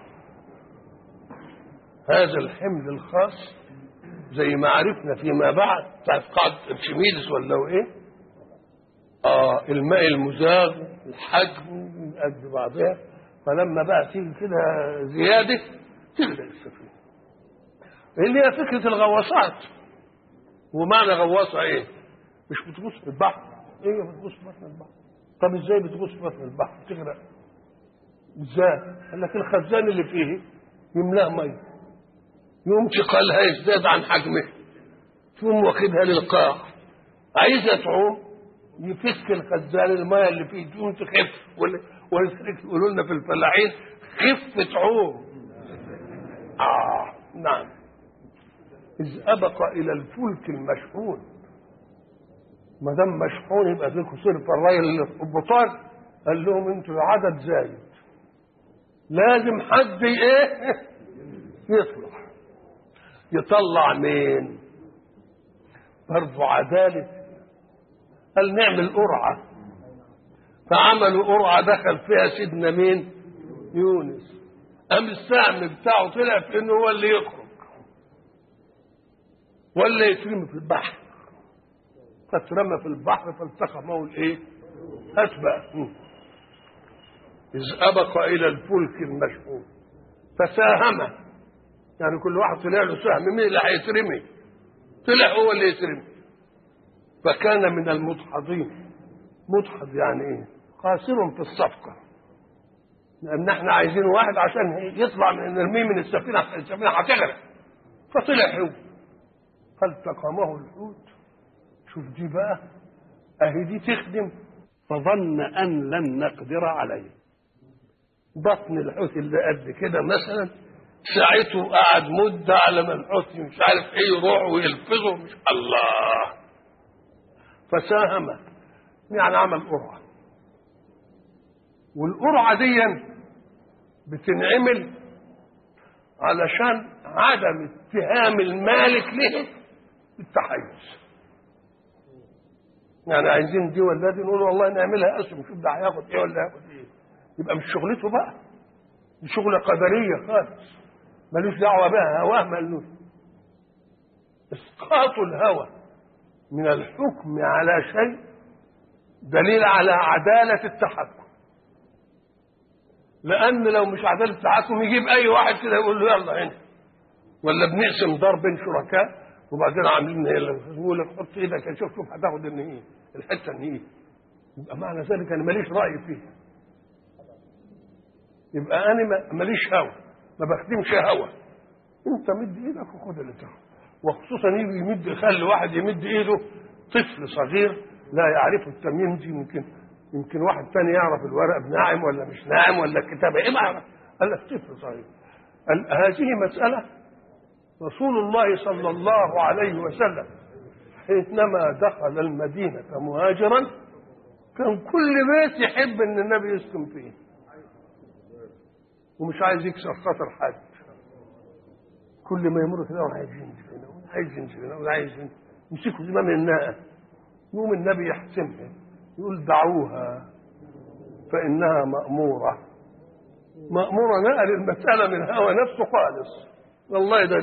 هذا الحمل الخاص زي ما عرفنا فيما بعد بتاعت قاعدة ارشميدس ولا ايه؟ اه الماء المزاغ الحجم قد بعضها، فلما بقى تيجي كده زيادة تغرق السفينة. اللي هي فكرة الغواصات. ومعنى غواصة ايه؟ مش بتغوص في البحر. ايه بتغوص في بطن البحر؟ طب ازاي بتغوص في بطن البحر تغرق؟ ازاي؟ قال لك الخزان اللي فيه يملاه ميه، يوم ثقلها يزداد عن حجمه، تقوم واخدها للقاع، عايزه تعوم يفك الخزان الميه اللي فيه تقوم تخف. ولذلك يقولوا لنا في الفلاحين خف تعوم. اه نعم. اذ ابق الى الفلك المشحون، ما دام مشحون يبقى فيكم صرف. الراجل القبطان قال لهم انتوا عدد زايد، لازم حد ايه يطلع. يطلع مين؟ برضو عدالة. قال نعمل قرعة، فعملوا قرعة دخل فيها سيدنا مين؟ يونس. قام السهم بتاعه طلع في انه هو اللي يخرج ولا يترمي في البحر، فاترمى في البحر فالتقمه الايه؟ أتبع. إذ أبق إلى الفلك المشحون فساهم، يعني كل واحد طلع له سهم، مين اللي هيترمي؟ طلع هو اللي يترمي. فكان من المدحضين. مدحض يعني ايه؟ خاسر في الصفقة، لأن احنا عايزين واحد عشان يطلع من نرميه من السفينة، السفينة هتغرق. فطلع هو فالتقمه الحوت. شوف دي بقى، اهي دي تخدم. فظن أن لن نقدر عليه. بطن الحوت اللي قد كده مثلا ساعته قعد مدة على ما الحوت مش عارف ايه يروح ويلفظه، مش الله. فساهم يعني عمل قرعة، والقرعة دي بتنعمل علشان عدم اتهام المالك له بالتحيز. يعني عايزين دي ولا دي، نقول والله نعملها اسم، شوف ده هياخد ايه ولا هياخد ايه. يبقى مش شغلته بقى، دي شغله قدريه خالص، ملوش دعوه بها، هواه ملوش. اسقاط الهوى من الحكم على شيء دليل على عداله التحكم. لان لو مش عداله التحكم يجيب اي واحد كده يقول له يلا هنا، ولا بنقسم دار بين شركاء وبعدين عاملين يقول لك حط ايدك شوف شوف هتاخد النهيه الحته النهيه. يبقى معنى ذلك انا ماليش راي فيه، يبقى انا ماليش هوى، ما بخدمش هوى. انت مد ايدك وخد اللي تاخده. وخصوصا يجي يمد، يخلي واحد يمد ايده طفل صغير لا يعرف التمييز، يمكن يمكن واحد ثاني يعرف الورق ناعم ولا مش ناعم ولا الكتابه ايه، ما يعرف. قال لك طفل صغير. هذه مساله رسول الله صلى الله عليه وسلم حينما دخل المدينة مهاجرا كان كل بيت يحب ان النبي يسكن فيه، ومش عايز يكسر خاطر حد. كل ما يمر كده وعايز ينزل هنا وعايز ينزل هنا وعايز يمسكوا زمام الناقة، يقوم النبي يحسمها يقول دعوها فإنها مأمورة. مأمورة نقل المسألة من هوى نفسه خالص. والله ده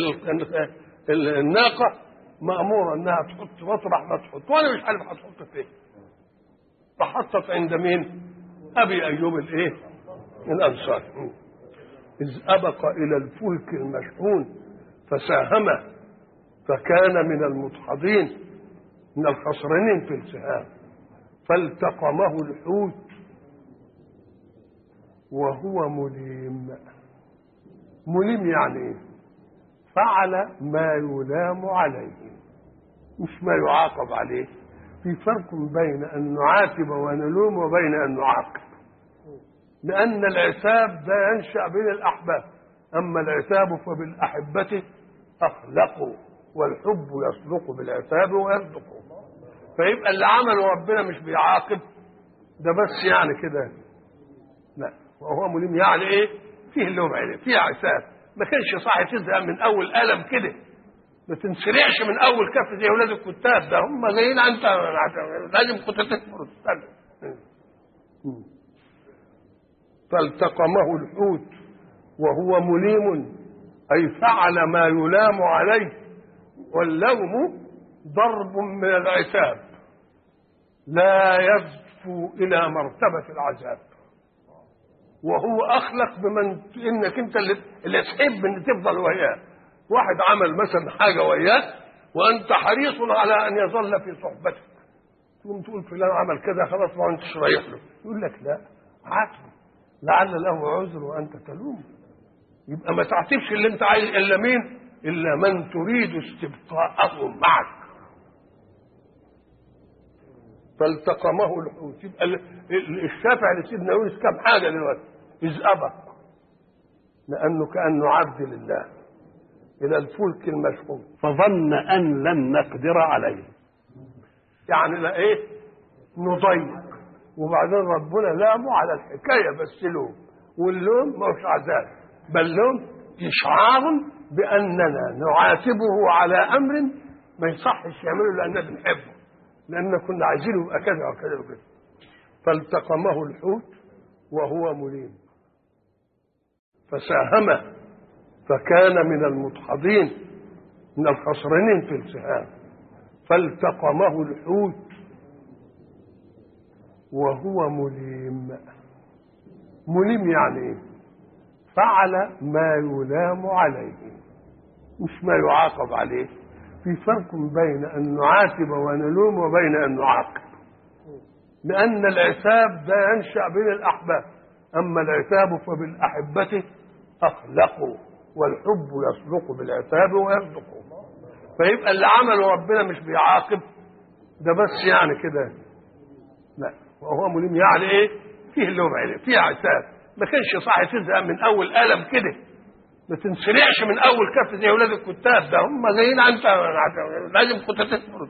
الناقة مأمورة انها تحط مطرح ما تحط، وانا مش عارف هتحط فين. فحطت عند مين؟ ابي ايوب الايه؟ الانصاري. اذ ابق الى الفلك المشحون فساهم فكان من المدحضين، من الخسرانين في السهام. فالتقمه الحوت وهو مليم. مليم يعني ايه؟ فعل ما يلام عليه مش ما يعاقب عليه. في فرق بين ان نعاتب ونلوم وبين ان نعاقب، لان العتاب ده ينشا بين الاحباب، اما العتاب فبالاحبه اخلقوا، والحب يصدق بالعتاب ويصدقه. فيبقى اللي عمله ربنا مش بيعاقب ده بس يعني كده، لا. وهو مليم يعني ايه؟ فيه اللوم عليه، فيه عتاب. ما كانش صح تزهق من اول قلم كده، ما تنسرعش من اول كف زي اولاد الكتاب، ده هم جايين انت لازم كنت تكبر وتستنى. فالتقمه الحوت وهو مليم، أي فعل ما يلام عليه، واللوم ضرب من العتاب لا يزفو إلى مرتبة العذاب. وهو أخلق بمن إنك أنت اللي, اللي تحب إن تفضل وياه. واحد عمل مثلا حاجة وياه وأنت حريص على أن يظل في صحبتك، تقوم تقول فلان عمل كذا خلاص ما أنتش رايح له، يقول لك لا عاتبه لعل له عذر وأنت تلوم. يبقى ما تعتبش اللي أنت عايز إلا مين؟ إلا من تريد استبقاءه معك. فالتقمه الحوت. يبقى الشافع لسيدنا يونس كم حاجة دلوقتي؟ إذ أبق، لأنه كأنه عبد لله، إلى الفلك المشحون فظن أن لن نقدر عليه. يعني لا إيه؟ نضيق. وبعدين ربنا لامه على الحكاية بس لوم، واللوم مش عذاب بل لوم إشعار بأننا نعاتبه على أمر ما يصحش يعمله لأننا بنحبه، لأننا كنا عايزينه يبقى كذا وكذا وكذا. فالتقمه الحوت وهو مليم فساهم فكان من المدحضين، من الخسرانين في السهام. فالتقمه الحوت وهو مليم. مليم يعني ايه؟ فعل ما يلام عليه مش ما يعاقب عليه. في فرق بين أن نعاتب ونلوم وبين أن نعاقب، لأن العتاب ده ينشأ بين الأحباب، أما العتاب فبالأحبة أخلقوا، والحب يصدق بالعتاب ويصدقه. فيبقى اللي عمله ربنا مش بيعاقب ده بس يعني كده، لا، وهو مليم يعني ايه؟ فيه لوم عليه، فيه عتاب. ما كانش صح تزهق من اول قلم كده، ما تنسرعش من اول كف زي اولاد الكتاب، ده هم زينا انت لازم كنت تصبر.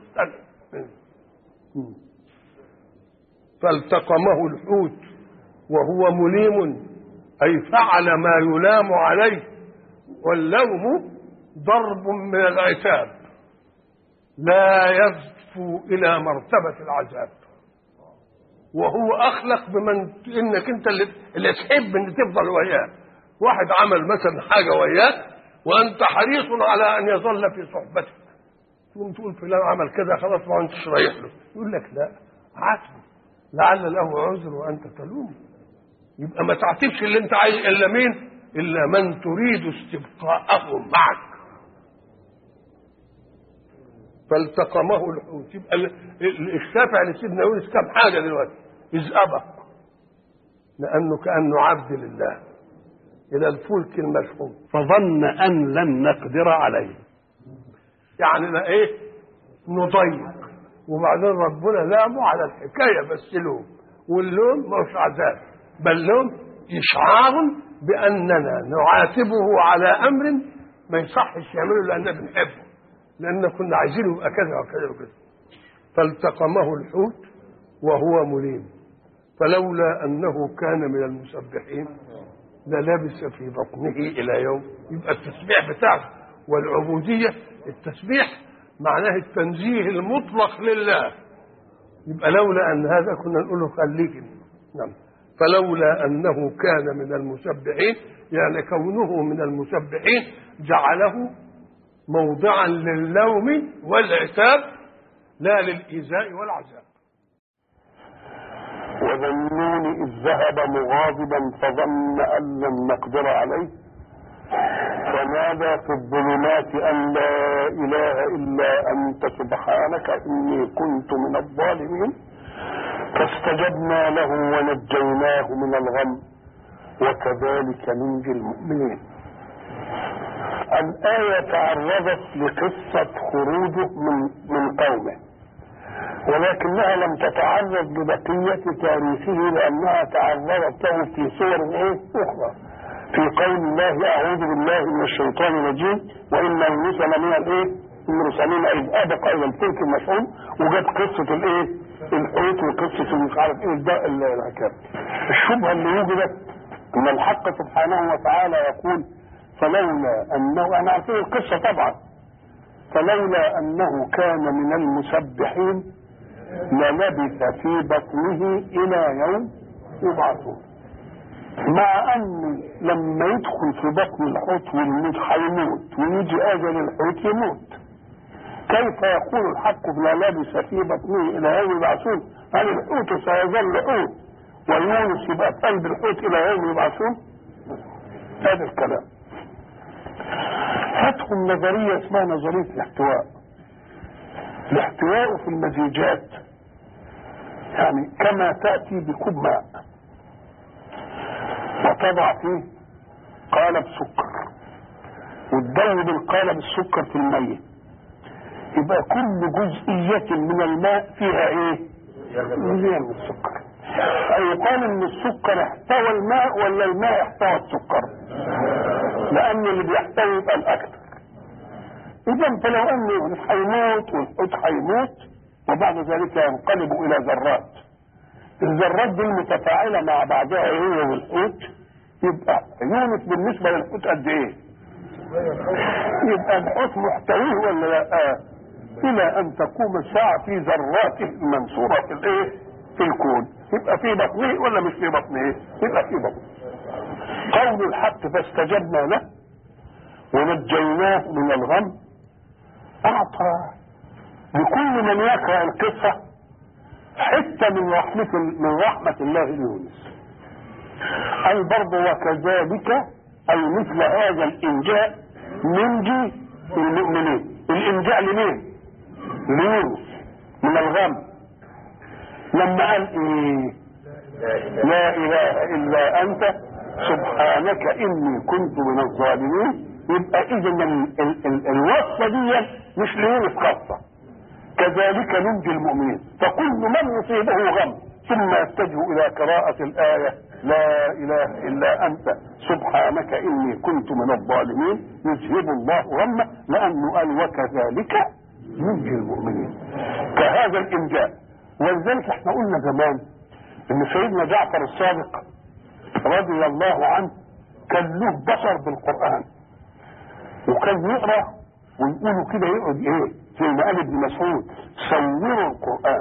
فالتقمه الحوت وهو مليم، اي فعل ما يلام عليه، واللوم ضرب من العتاب لا يزفو الى مرتبة العذاب. وهو اخلق بمن انك انت اللي, اللي تحب ان تفضل وياه. واحد عمل مثلا حاجه وياه وانت حريص على ان يظل في صحبتك، تقوم تقول فلان عمل كذا خلاص ما انتش رايح له، يقول لك لا عاتبه لعل له عذر وانت تلوم. يبقى ما تعتبش اللي انت عايز الا مين؟ الا من تريد استبقاءه معك. فالتقمه الحوت. يبقى الشافع لسيدنا يونس كم حاجه دلوقتي؟ إذ أبق، لأنه كأنه عبد لله، إلى الفلك المشحون فظن أن لن نقدر عليه. يعني لا إيه؟ نضيق. وبعدين ربنا لامه على الحكاية بس لوم، واللوم مش عذاب بل لوم إشعار بأننا نعاتبه على أمر ما يصحش يعمله لأننا بنحبه، لأننا كنا عايزينه يبقى كذا وكذا وكذا. فالتقمه الحوت وهو مليم فلولا أنه كان من المسبحين للبث في بطنه إلى يوم. يبقى التسبيح بتاعه والعبودية، التسبيح معناه التنزيه المطلق لله. يبقى لولا أن هذا كنا نقول له خليك. نعم. فلولا أنه كان من المسبحين، يعني كونه من المسبحين جعله موضعا للوم والعتاب لا للإيذاء والعذاب. وذنون إذ ذهب مغاضبا فظن أن لن نقدر عليه فنادى في الظلمات أن لا إله إلا أنت سبحانك إني كنت من الظالمين فاستجبنا له ونجيناه من الغم وكذلك ننجي المؤمنين. الآية تعرضت لقصة خروجه من من قومه، ولكنها لم تتعرض لبقية تاريخه لأنها تعرضت له في صور ايه أخرى. في قول الله أعوذ بالله من الشيطان الرجيم وإن يونس لمن الايه المرسلين إذ أبق إلى الفلك المشحون، وجت قصة الايه الحوت وقصة مش عارف ايه ده الحكاية. الشبهة اللي وجدت أن الحق سبحانه وتعالى يقول فلولا أنه، أنا عارفين القصة طبعا، فلولا أنه كان من المسبحين للبث في بطنه إلى يوم يبعثون. مع ان لما يدخل في بطن الحوت والموت هيموت ويجي اجل الحوت يموت. كيف يقول الحق لا لبث في بطنه الى يوم يبعثون؟ هل الحوت سيظل حوت ويونس يبقى في قلب الحوت الى يوم يبعثون؟ هذا الكلام. هاتهم نظريه اسمها نظريه الاحتواء. الاحتواء في المزيجات يعني كما تاتي بكوب ماء وتضع فيه قالب سكر وتدوب القالب السكر في المية، يبقى كل جزئية من الماء فيها ايه؟ جزئية من السكر. يقال ان السكر احتوى الماء ولا الماء احتوى السكر؟ لان اللي بيحتوي يبقى الاكثر. اذا فلو ان يونس هيموت والحوت هيموت وبعد ذلك ينقلب الى ذرات، الذرات دي المتفاعله مع بعضها هي والحوت، يبقى يونس بالنسبه للحوت قد ايه؟ يبقى الحوت محتويه ولا لا؟ آه. الى ان تقوم الساعه في ذراته المنصوره في الايه؟ في الكون، يبقى في بطنه ولا مش في بطنه؟ يبقى في بطنه. قول الحق فاستجبنا له ونجيناه من الغم اعطى لكل من يقرا القصه حته من رحمه من رحمه الله ليونس. قال برضه وكذلك اي مثل هذا الانجاء ننجي المؤمنين. الانجاء لمين؟ ليونس من الغم. لما قال ايه؟ لا اله الا انت سبحانك اني كنت من الظالمين. يبقى اذا الوصفه دي مش ليونس خاصه. كذلك ننجي المؤمنين. فكل من يصيبه غم ثم يتجه الى قراءه الايه لا اله الا انت سبحانك اني كنت من الظالمين يذهب الله غمه، لانه قال وكذلك ننجي المؤمنين. كهذا الانجاء. ولذلك احنا قلنا زمان ان سيدنا جعفر الصادق رضي الله عنه كان له بصر بالقران، وكان يقرا ويقولوا كده يقعد ايه زي ما قال ابن مسعود صوروا القران.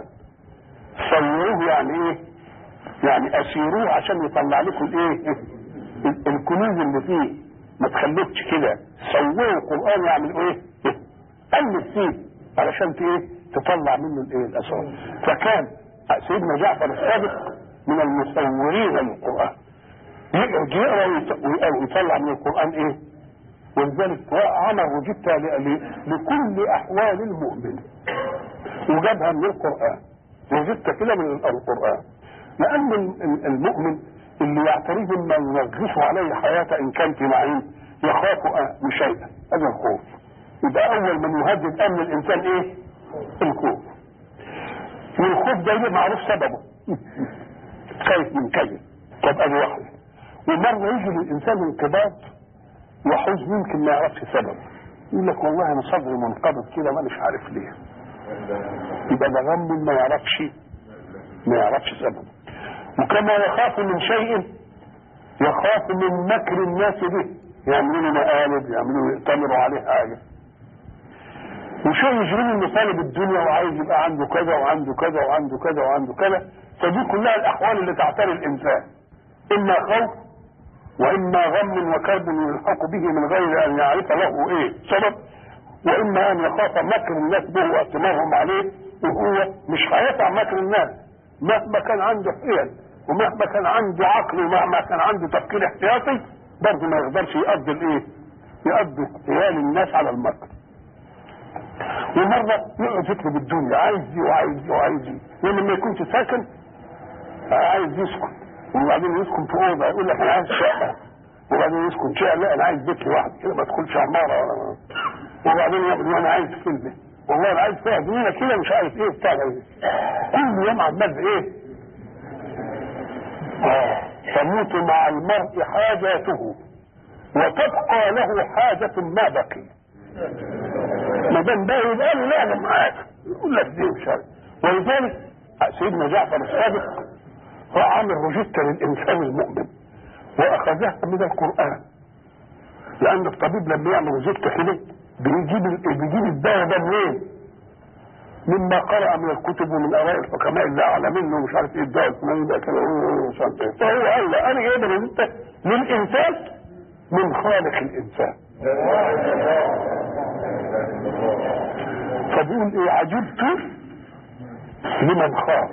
صوروه يعني ايه؟ يعني اسيروه عشان يطلع لكم الايه؟ الكنوز اللي فيه، ما تخلوكش كده. صوروا القران يعمل ايه؟ قلب فيه علشان ايه؟ تطلع منه الايه؟ الاسرار. فكان سيدنا جعفر الصادق من المصورين للقران، يقعد يقرا ويطلع من القران ايه؟ ولذلك عمل روجيتا لكل احوال المؤمن وجابها من القران. روجيتا كده من القران، لان المؤمن اللي يعترف ما ينغص عليه حياته ان كان في نعيم يخاف من شيء، هذا الخوف. يبقى اول من يهدد امن الانسان ايه؟ الخوف. والخوف ده يبقى معروف سببه خايف من كذا. طب ادي واحده. ومره يجي للانسان انقباض وحزن يمكن ما يعرفش سببه، يقول لك والله انا صدري منقبض كده ما مش عارف ليه. يبقى ده غم ما يعرفش ما يعرفش سببه. وكما يخاف من شيء يخاف من مكر الناس به، يعملوا مقالب، يعملوا يأتمروا عليه حاجه. وشيء يجري من مطالب الدنيا وعايز يبقى عنده كذا وعنده كذا وعنده كذا وعنده كذا. فدي كلها الاحوال اللي تعتري الانسان، اما خوف واما غم وكرب يلحق به من غير ان يعرف له ايه سبب، واما ان يخاف مكر الناس به واتمارهم عليه، وهو مش هيقع مكر الناس مهما كان عنده حيل ومهما كان عنده عقل ومهما كان عنده تفكير احتياطي برضه ما يقدرش يقضي الايه؟ يقضي حيال الناس على المكر. ومره يقعد يطلب الدنيا، عايز دي وعايز دي وعايز دي، ولما يكونش ساكن عايز يسكن، وبعدين يسكن في اوضه يقول لك انا عايز شقه، وبعدين يسكن شقه لا انا عايز بيت لوحدي كده ما ادخلش عماره، وبعدين يقول انا عايز فيلم والله انا عايز فيها جنينه كده مش عارف ايه بتاع ايه. كل يوم عمال ايه؟ اه تموت مع المرء حاجاته وتبقى له حاجه ما بقي. ما دام ده يبقى له لا انا معاك يقول لك دي مش عارف. ولذلك سيدنا جعفر الصادق راح عامل روجيتا للانسان المؤمن واخذها من القران، لان الطبيب لما يعمل روجيتا كده بيجيب بيجيب الدواء ده منين؟ مما قرأ من الكتب ومن آراء الحكماء اللي أعلى منه ومش عارف إيه الدواء الفلاني ده كده ومش عارف إيه. فهو قال لا، أنا جايب الرزق للإنسان من خالق الإنسان. فبيقول إيه؟ عجبت لمن خاف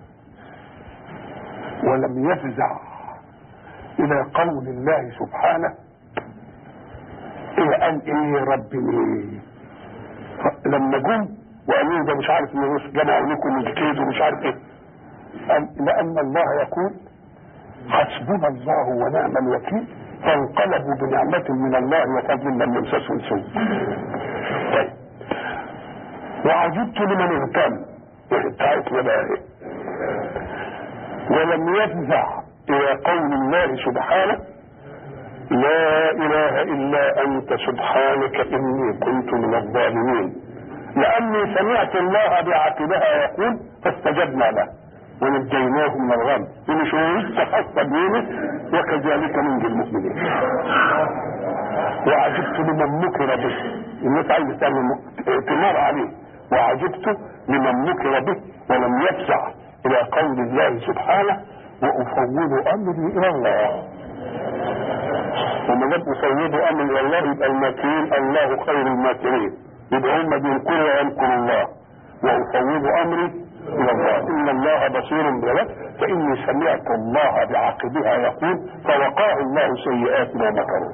ولم يفزع إلى قول الله سبحانه إلى أن إيه ربي إيه لما جم وقالوا ده مش عارف من جمعوا لكم الكيد ومش عارف إيه، لأن الله يقول حسبنا الله ونعم الوكيل، فانقلبوا بنعمة من الله وفضل لم يمسسهم سوء. طيب وعجبت لمن اهتم بتاعتنا بقى ايه ولم يفزع الى قول الله سبحانه لا اله الا انت سبحانك اني كنت من الظالمين، لاني سمعت الله بعقبها يقول فاستجبنا له ونجيناه من الغم، من شرور خاصه بيونس وكذلك ننجي المؤمنين. وعجبت لمن نكر به، الناس عايزه تعمل ائتمار عليه، وعجبت لمن نكر به ولم يفزع الى قول الله سبحانه وافوض امري الى الله. وما دام افوض امري الى الله يبقى الماكرين الله خير الماكرين، يبقى هم بينكروا وينكر الله. وافوض امري الى الله ان الله بصير بالعباد، فاني سمعت الله بعقبها يقول فوقاه الله سيئات ما مكروا.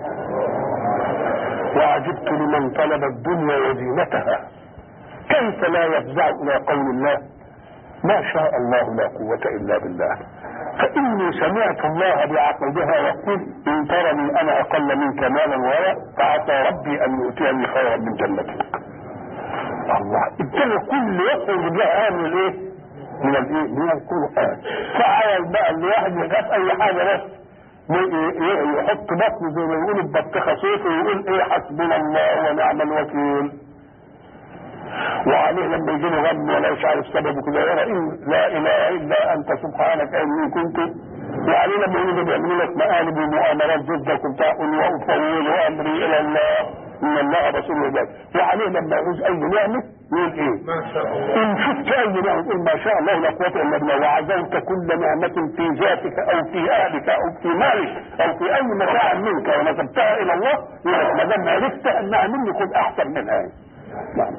وعجبت لمن طلب الدنيا وزينتها كيف لا يفزع الى قول الله ما شاء الله لا قوة الا بالله، فاني سمعت الله بعقبها يقول ان ترني انا اقل منك مالا ولا فعسى ربي ان يؤتيني خيرا من جنتك. الله ابتدى كل يخرج بها من الايه؟ من الايه؟ من القران. فعايز بقى الواحد يخاف اي حاجه بس يحط بطنه زي ما يقولوا ببطيخه صيف ويقول ايه حسبنا الله ونعم الوكيل. وعليه لما يجي له غم ولا مش عارف سببه كده يرى إن لا اله الا انت سبحانك اني كنت. وعليه لما يجي بيعملوا لك مقالب ومؤامرات ضدك وبتاع قل وافوض امري الى الله ان الله بصير بالعباد. وعليه لما يعوز اي نعمه يقول ايه؟ ما شاء الله. ان شفت اي نعمه يقول ما شاء الله لا قوه الا بالله. وعزوت كل نعمه في ذاتك او في اهلك او في مالك او في اي متاع منك ونسبتها الى الله يقول ما دام عرفت انها مني خذ احسن منها. نعم.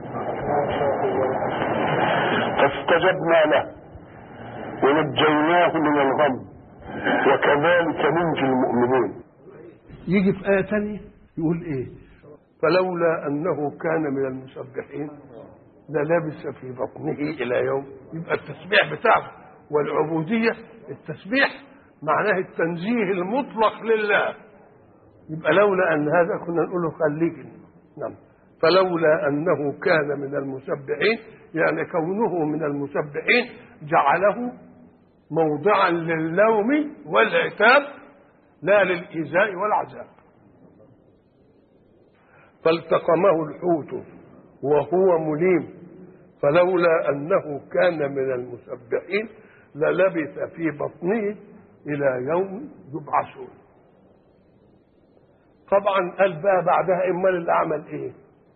فاستجبنا له ونجيناه من الغم وكذلك ننجي المؤمنين. يجي في آية ثانية يقول إيه؟ فلولا أنه كان من المسبحين للبث في بطنه إلى يوم. يبقى التسبيح بتاعه والعبودية، التسبيح معناه التنزيه المطلق لله. يبقى لولا أن هذا كنا نقول له خليك. نعم. فلولا أنه كان من المسبحين يعني كونه من المسبحين جعله موضعا للوم والعتاب لا للإيذاء والعذاب. فالتقمه الحوت وهو مليم فلولا أنه كان من المسبحين للبث في بطنه إلى يوم يبعثون. طبعا قال بقى بعدها إمال اللي عمل إيه؟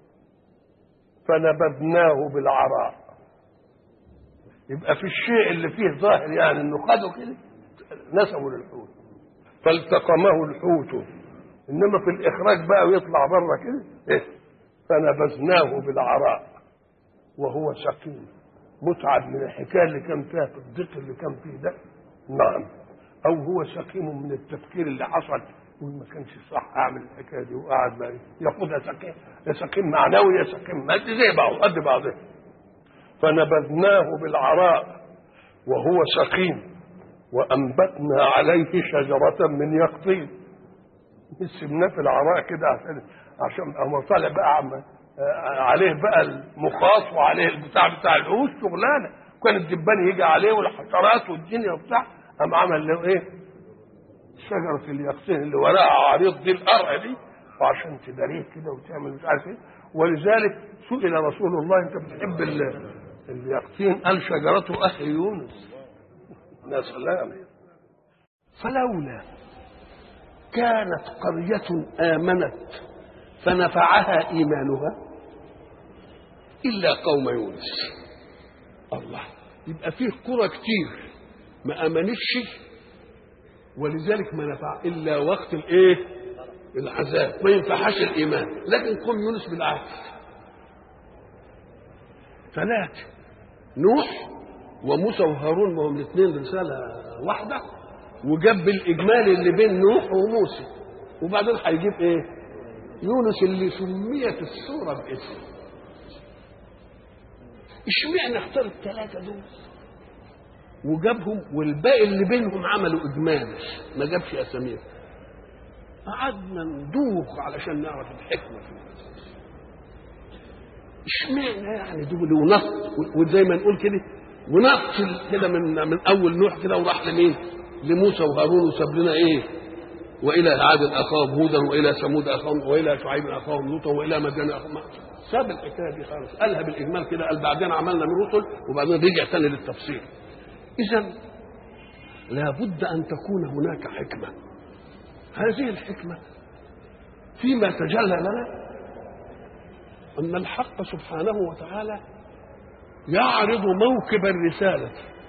فنبذناه بالعراء. يبقى في الشيء اللي فيه ظاهر يعني انه خده كده نسبه للحوت. فالتقمه الحوت، انما في الاخراج بقى ويطلع بره كده إيه؟ فنبذناه بالعراء وهو سقيم متعب من الحكايه اللي كان فيها في الضيق اللي كان فيه ده. نعم. او هو سقيم من التفكير اللي حصل وما كانش صح اعمل الحكايه دي وقعد بقى ياخدها سقيم، يا سقيم معنوي يا سقيم مادي زي بعض قد بعضه. فنبذناه بالعراء وهو سقيم وانبتنا عليه شجره من يقطين. سيبناه في العراء كده عشان عشان اما طالع بقى عم عليه بقى المخاص وعليه البتاع بتاع العوش شغلانه، وكان الدبان يجي عليه والحشرات والدنيا وبتاع، قام عمل له ايه؟ شجره اليقطين اللي وراها عريض دي القرع دي، وعشان تداريه كده وتعمل مش عارف ايه. ولذلك سئل رسول الله انت بتحب اليقطين؟ قال شجرته اخي يونس. يا سلام. فلولا كانت قرية آمنت فنفعها إيمانها إلا قوم يونس. يبقى فيه قرى كتير ما امنتش، ولذلك ما نفع الا وقت الايه؟ العذاب، ما ينفعش الايمان. لكن قوم يونس بالعكس، ثلاثه نوح وموسى وهارون، ما هم الاثنين رساله واحده، وجاب بالاجمالي اللي بين نوح وموسى، وبعدين هيجيب ايه؟ يونس اللي سميت السوره باسمه. اشمعنى اختار الثلاثه دول وجابهم، والباقي اللي بينهم عملوا اجمال ما جابش اساميهم؟ قعدنا ندوخ علشان نعرف الحكمه فيه. اشمعنى يعني دول ونط، وزي ما نقول كده ونط كده من من اول نوح كده وراح لمين؟ لموسى وهارون، وساب لنا ايه؟ والى عاد اخاهم هودا، والى ثمود اخاهم، والى شعيب اخاهم لوطا، والى مدين اخاهم. ساب الحكايه دي خالص، قالها بالاجمال كده، قال بعدين عملنا من رسل، وبعدين رجع ثاني للتفصيل. اذا لابد ان تكون هناك حكمه. هذه الحكمه فيما تجلى لنا ان الحق سبحانه وتعالى يعرض موكب الرساله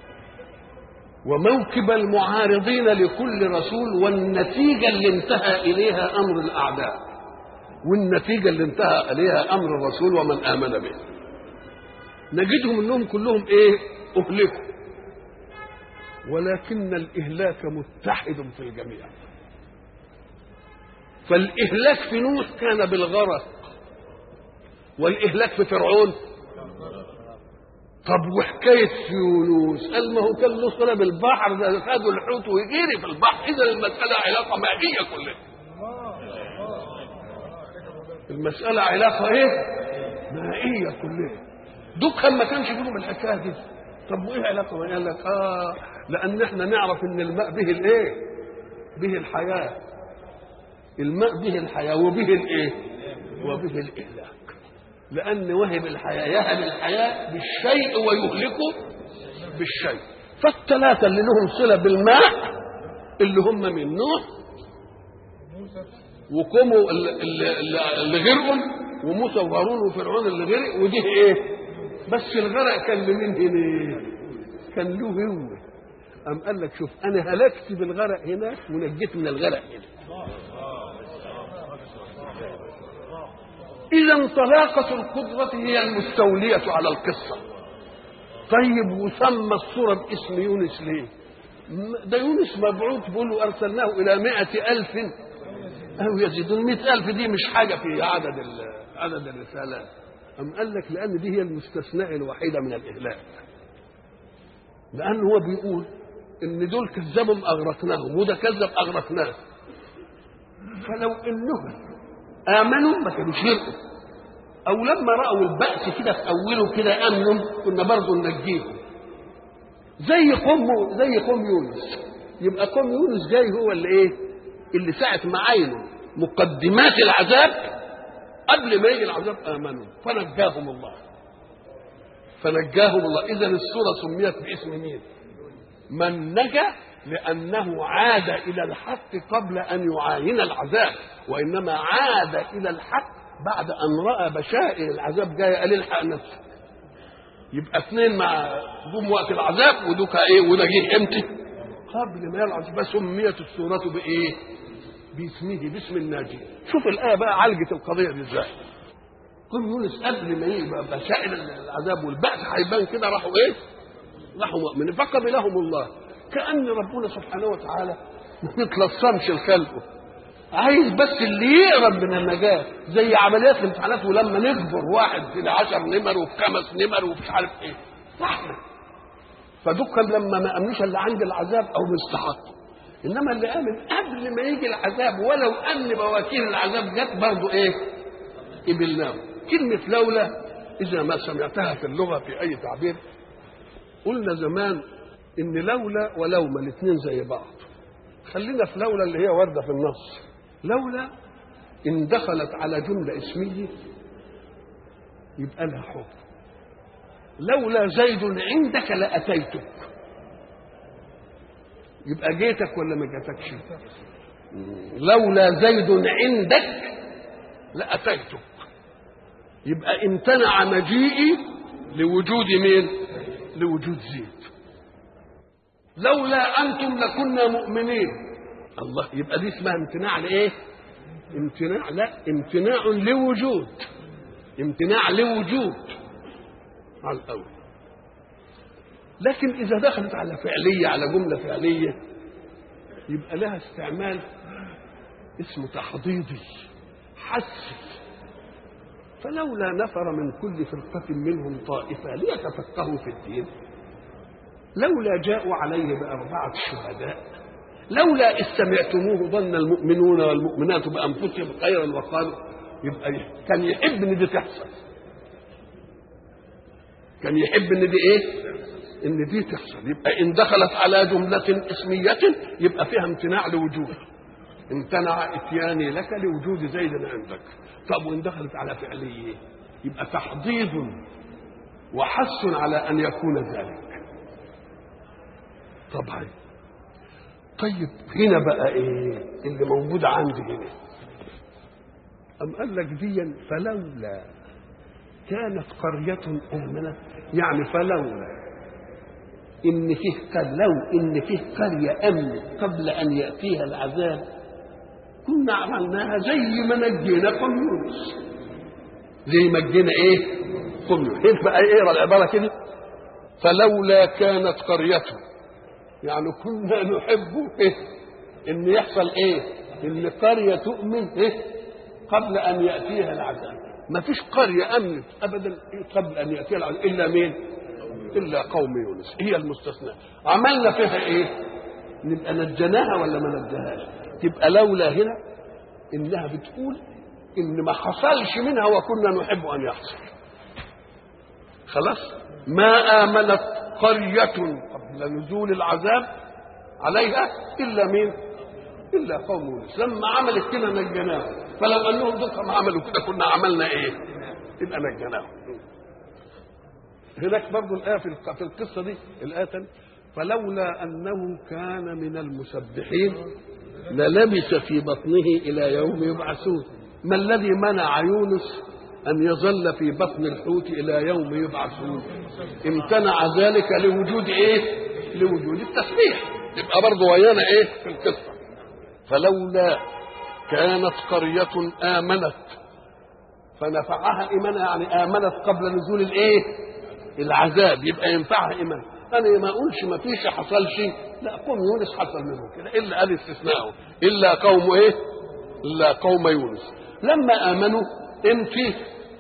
وموكب المعارضين لكل رسول، والنتيجه اللي انتهى اليها امر الاعداء، والنتيجه اللي انتهى اليها امر الرسول ومن امن به. نجدهم انهم كلهم ايه؟ اهلكوا، ولكن الاهلاك متحد في الجميع. فالاهلاك في نوح كان بالغرق، والاهلاك في فرعون. طب وحكايه يونس؟ قال ما هو كان له صله بالبحر، ده خدوا الحوت ويجري في البحر. اذا المساله علاقه مائيه كلها. المساله علاقه ايه؟ مائيه كلها. دكان ما كانش بيقولوا بالحكايه دي. طب وايه علاقه؟ قال لك اه لان احنا نعرف ان الماء به الايه؟ به الحياه. الماء به الحياه وبه الايه؟ وبه الاهلاك. لأن وهب الحياة يهب الحياة بالشيء ويهلكه بالشيء. فالثلاثة اللي لهم صلة بالماء اللي هم من نوح وقوموا اللي غرقوا، وموسى وهارون وفرعون اللي غرق، ودي ايه؟ بس الغرق كان لمين هنا؟ كان له هو. أم قال لك شوف أنا هلكت بالغرق هناك ونجيت من الغرق هنا. إذا طلاقة القدرة هي المستولية على القصة. طيب وسمى الصورة باسم يونس ليه؟ ده يونس مبعوث بيقولوا أرسلناه إلى مائة ألف أو يزيدون. مئة ألف دي مش حاجة في عدد عدد الرسالات. أم قال لك لأن دي هي المستثناء الوحيدة من الإهلاك. لأن هو بيقول إن دول كذبهم أغرقناهم، وده كذب أغرقناه. فلو إنهم آمنوا ما كانوش يرقوا، أو لما رأوا البأس كده في أوله كده آمنوا، كنا برضه ننجيهم. زي قوم زي قوم يونس. يبقى قوم يونس جاي هو اللي إيه؟ اللي ساعة ما عينوا مقدمات العذاب قبل ما يجي العذاب آمنوا فنجاهم الله. فنجاهم الله. إذا السورة سميت باسم مين؟ من نجا، لأنه عاد إلى الحق قبل أن يعاين العذاب، وإنما عاد إلى الحق بعد أن رأى بشائر العذاب جاية قال الحق نفسك. يبقى اثنين مع جم وقت العذاب، ودوك إيه؟ وده جه إمتى؟ قبل ما العذاب. سميت السورة بإيه؟ باسمه، باسم الناجي. شوف الآية بقى عالجت القضية دي إزاي. قوم يونس قبل ما يبقى بشائر العذاب والبأس هيبان كده راحوا إيه؟ راحوا مؤمنين فقبلهم الله. كأن ربنا سبحانه وتعالى ما يتلصمش الخلق، عايز بس اللي يقرب من النجاة. زي عمليات الامتحانات، ولما نكبر واحد في عشر نمر وفي خمس نمر ومش عارف ايه رحمة. فدكا لما ما امنوش اللي عند العذاب او مستحق، انما اللي امن قبل ما يجي العذاب ولو ان بواكير العذاب جت برضه ايه؟ قبلناه. كلمة لولا اذا ما سمعتها في اللغة في اي تعبير، قلنا زمان ان لولا ولوما الاثنين زي بعض. خلينا في لولا اللي هي وارده في النص. لولا ان دخلت على جمله اسميه يبقى لها حكم. لولا زيد عندك لاتيتك، يبقى جيتك ولا ما جاتكش؟ لولا زيد عندك لاتيتك، يبقى امتنع مجيئي لوجود مين؟ لوجود زيت. لولا أنتم لكنا مؤمنين. الله، يبقى دي اسمها امتناع لإيه؟ امتناع، لا، امتناع لوجود، امتناع لوجود على الأول. لكن إذا دخلت على فعلية، على جملة فعلية، يبقى لها استعمال اسمه تحضيضي حسي. فلولا نفر من كل فرقة منهم طائفة ليتفقهوا في الدين، لولا جاءوا عليه بأربعة شهداء، لولا إذ سمعتموه ظن المؤمنون والمؤمنات بأنفسهم خيرا وقالوا. يبقى كان يحب إن دي تحصل، كان يحب إن دي إيه؟ إن دي تحصل. يبقى إن دخلت على جملة اسمية يبقى فيها امتناع لوجود. امتنع اتياني لك لوجود زيد عندك. طب وإن دخلت على فعلية يبقى تحضيض وحث على أن يكون ذلك. طبعا. طيب هنا بقى ايه اللي موجود عندي هنا؟ أم قال لك ديا فلولا كانت قرية آمنة، يعني فلولا إن فيه قال لو إن فيه قرية آمنة قبل أن يأتيها العذاب كنا عملناها زي ما نجينا قوم يونس، زي ما نجينا ايه؟ قوم يونس. هيك بقى اقرا العبارة كده، فلولا كانت قرية، يعني كنا نحب إيه؟ ان يحصل ايه؟ ان قريه تؤمن إيه؟ قبل ان ياتيها العذاب. ما فيش قريه امنت ابدا قبل ان ياتيها العذاب الا مين؟ الا قوم يونس، هي المستثنى. عملنا فيها ايه؟ نبقى نجيناها ولا ما نجيناهاش؟ تبقى لولا هنا انها بتقول ان ما حصلش منها وكنا نحب ان يحصل. خلاص، ما امنت قريه قبل نزول العذاب عليها الا مين؟ الا قوم يونس. لما عملت كده نجيناهم. فلو انهم دول ما عملوا كده كنا عملنا ايه؟ يبقى نجيناهم. هناك برضو الايه في القصه دي الايه فلولا انه كان من المسبحين للبث في بطنه الى يوم يبعثون. ما الذي منع يونس أن يظل في بطن الحوت إلى يوم يبعثون؟ امتنع ذلك لوجود إيه؟ لوجود التسبيح. يبقى برضه ويانا إيه في القصة. فلولا كانت قرية آمنت فنفعها إيمانها، يعني آمنت قبل نزول الإيه؟ العذاب، يبقى ينفعها إيمان. أنا ما أقولش ما فيش حصل شيء، لا، قوم يونس حصل منهم كده، إلا قال استثناءه إلا قوم إيه؟ إلا قوم يونس. لما آمنوا امتى؟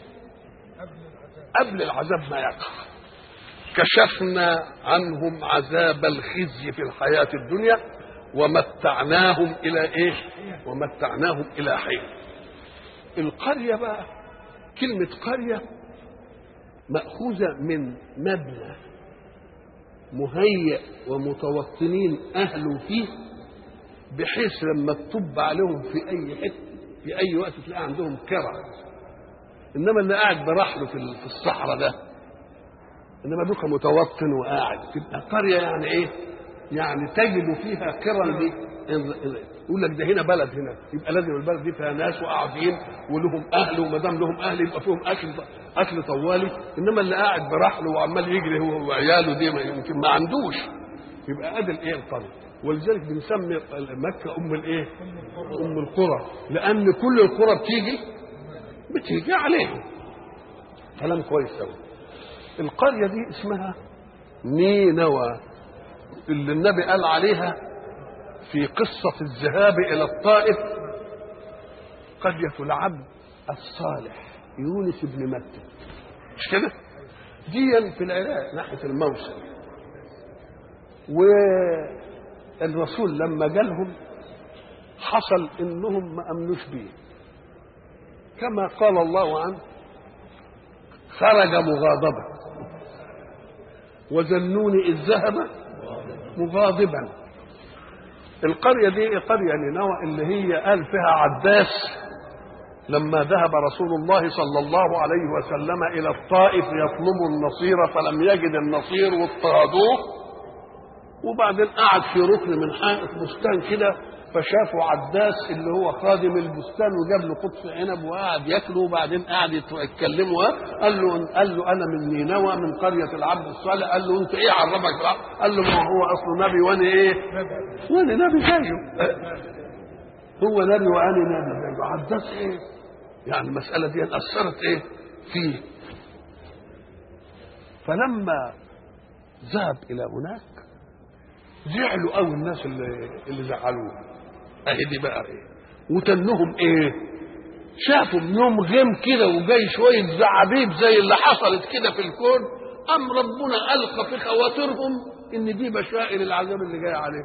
قبل العذاب ما يقع. كشفنا عنهم عذاب الخزي في الحياة الدنيا ومتعناهم إلى إيه؟ ومتعناهم إلى حين. القرية بقى، كلمة قرية مأخوذة من مبنى مهيأ ومتوطنين أهله فيه، بحيث لما تطب عليهم في أي حتة في أي وقت تلاقي عندهم كرة. إنما اللي قاعد برحله في الصحراء ده، إنما دوك متوطن وقاعد. تبقى قرية يعني إيه؟ يعني تجد فيها كرا دي. يقول لك ده هنا بلد، هنا يبقى لازم البلد دي فيها ناس وقاعدين ولهم أهل، وما دام لهم أهل يبقى فيهم أكل أكل طوالي. إنما اللي قاعد برحله وعمال يجري هو وعياله دي ما يمكن ما عندوش. يبقى أدي الإيه؟ القرية. ولذلك بنسمي مكة أم الإيه؟ أم القرى، لأن كل القرى بتيجي بتيجي عليهم. كلام كويس أوي. القرية دي اسمها نينوى، اللي النبي قال عليها في قصة الذهاب إلى الطائف قرية العبد الصالح يونس بن متى، مش كده؟ دي في العراق ناحية الموصل. والرسول لما جالهم حصل إنهم ما أمنوش بيه، كما قال الله عنه خرج مغاضبا وذنوني إذ ذهب مغاضبا. القرية دي قرية نينوى اللي هي قال فيها عباس لما ذهب رسول الله صلى الله عليه وسلم إلى الطائف يطلب النصير فلم يجد النصير واضطهدوه، وبعدين قعد في ركن من حائط بستان كده فشافوا عداس اللي هو خادم البستان وجاب له قطف عنب وقعد ياكله وبعدين قعد يتكلموا. قال له قال له انا من نينوى من قريه العبد الصالح. قال له انت ايه عرفك بالعبد؟ قال له ما هو اصله نبي وانا ايه؟ وانا نبي زيه. هو نبي وانا نبي زيه. عداس ايه؟ يعني المساله دي اثرت ايه؟ فيه. فلما ذهب الى هناك زعلوا قوي الناس اللي اللي زعلوه. اهي دي بقى ايه؟ وتنهم ايه؟ شافوا من يوم غيم كده وجاي شويه زعابيب زي اللي حصلت كده في الكون، ام ربنا القى في خواطرهم ان دي بشائر العذاب اللي جاي عليه.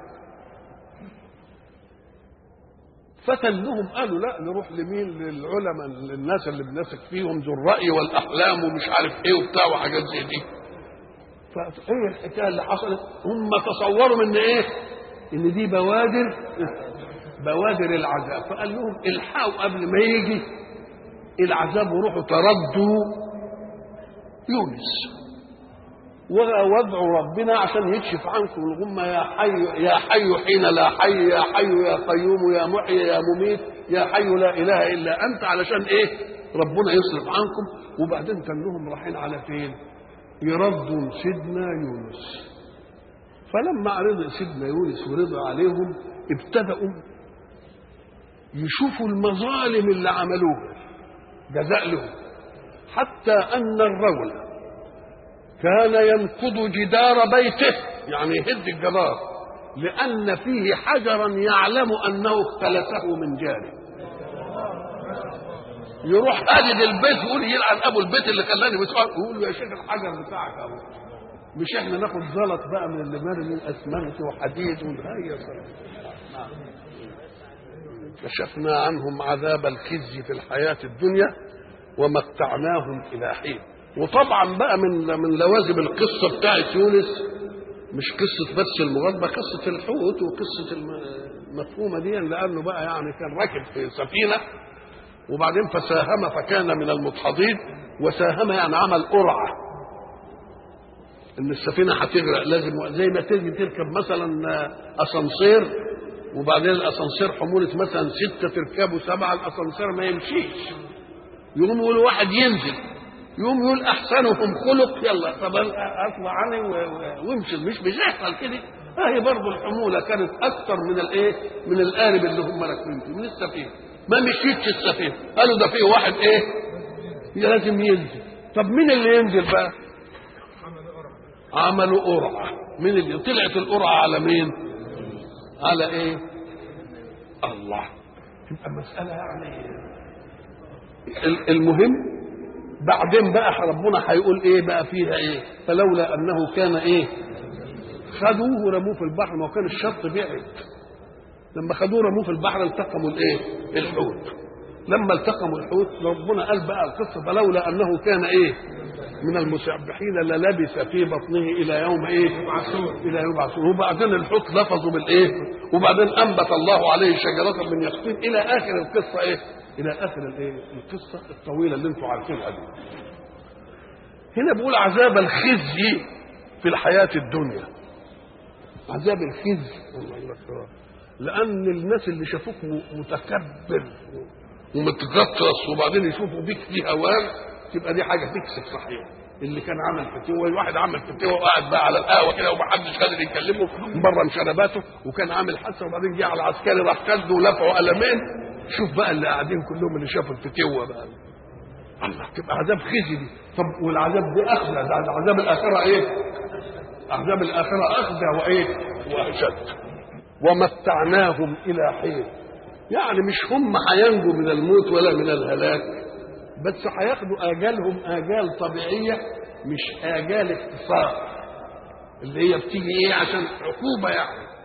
فتنهم قالوا لا نروح لمين؟ للعلماء الناس اللي بنثق فيهم ذو الراي والاحلام ومش عارف ايه وبتاع وحاجات زي دي. فايه الحكايه اللي حصلت؟ هم تصوروا من ايه؟ ان دي بوادر بوادر العذاب، فقال لهم الحقوا قبل ما يجي العذاب وروحوا تردوا يونس وادعوا ربنا عشان يكشف عنكم الغمة. يا حي يا حي حين لا حي، يا حي يا قيوم يا محيي يا مميت، يا حي لا اله الا انت، علشان ايه؟ ربنا يصرف عنكم. وبعدين كانهم رايحين على فين؟ يردوا سيدنا يونس. فلما رضي سيدنا يونس ورضى عليهم ابتدأوا يشوفوا المظالم اللي عملوها جزاء لهم، حتى أن الرجل كان ينقض جدار بيته، يعني يهد الجدار، لأن فيه حجرا يعلم أنه اختلسه من جاره. يروح هادد البيت ويقول يلعن ابو البيت اللي خلاني مسؤول، يقول له يا شيخ الحجر بتاعك اهو، مش احنا ناخد زلط بقى من اللي مال من اسمنت وحديد ونهيص. كشفنا عنهم عذاب الخزي في الحياه الدنيا ومتعناهم الى حين. وطبعا بقى من من لوازم القصه بتاعت يونس مش قصه بس المغاضبه، قصه الحوت وقصه المفهومه دي، لانه بقى يعني كان راكب في سفينه وبعدين فساهم فكان من المدحضين. وساهم يعني عمل قرعه ان السفينه هتغرق، لازم زي ما تيجي تركب مثلا اسانسير وبعدين الاسانسير حموله مثلا سته تركبوا سبعه، الاسانسير ما يمشيش، يقوم يقول واحد ينزل، يقوم يقول احسنهم خلق يلا طب اطلع عني وامشي. مش بيحصل كده. اهي برضه الحموله كانت اكثر من الايه؟ من القارب اللي هم راكبين فيه من السفينه. ما مشيتش السفينه، قالوا ده فيه واحد ايه؟ لازم ينزل. طب مين اللي ينزل بقى؟ عملوا قرعه. مين اللي طلعت القرعه على مين؟ على ايه؟ الله. تبقى مساله يعني المهم بعدين بقى ربنا هيقول ايه بقى فيها ايه؟ فلولا انه كان ايه؟ خدوه ورموه في البحر، ما كان الشط بعد. لما خدوه رموه في البحر التقموا الايه؟ الحوت. لما التقموا الحوت ربنا قال بقى القصه فلولا انه كان ايه؟ من المسبحين للبث في بطنه الى يوم ايه؟ يبعثون. الى يوم يبعثون. وبعدين الحوت لفظوا بالايه؟ وبعدين انبت الله عليه شجره من يقطين الى اخر القصه ايه؟ الى اخر الايه؟ القصه الطويله اللي انتم عارفينها دي. هنا بيقول عذاب الخزي في الحياه الدنيا. عذاب الخزي لان الناس اللي شافوك متكبر ومتغطرس وبعدين يشوفوا بيك في هوان تبقى دي حاجه تكسب صحيح. اللي كان عمل فتوى، الواحد عمل فتوى وقاعد بقى على القهوه كده ومحدش قادر يكلمه بره مشرباته وكان عامل حادثه وبعدين جه على العسكري راح شده ولفعوا قلمين. شوف بقى اللي قاعدين كلهم اللي شافوا الفتوى بقى الله تبقى عذاب خزي دي. طب والعذاب دي اخذ، ده عذاب الاخره ايه؟ عذاب الاخره اخذ وايه؟ واشد. ومتعناهم الى حين، يعني مش هم هينجوا من الموت ولا من الهلاك، بس هياخدوا اجالهم اجال طبيعيه مش اجال اختصار اللي هي بتيجي ايه عشان عقوبه يعني.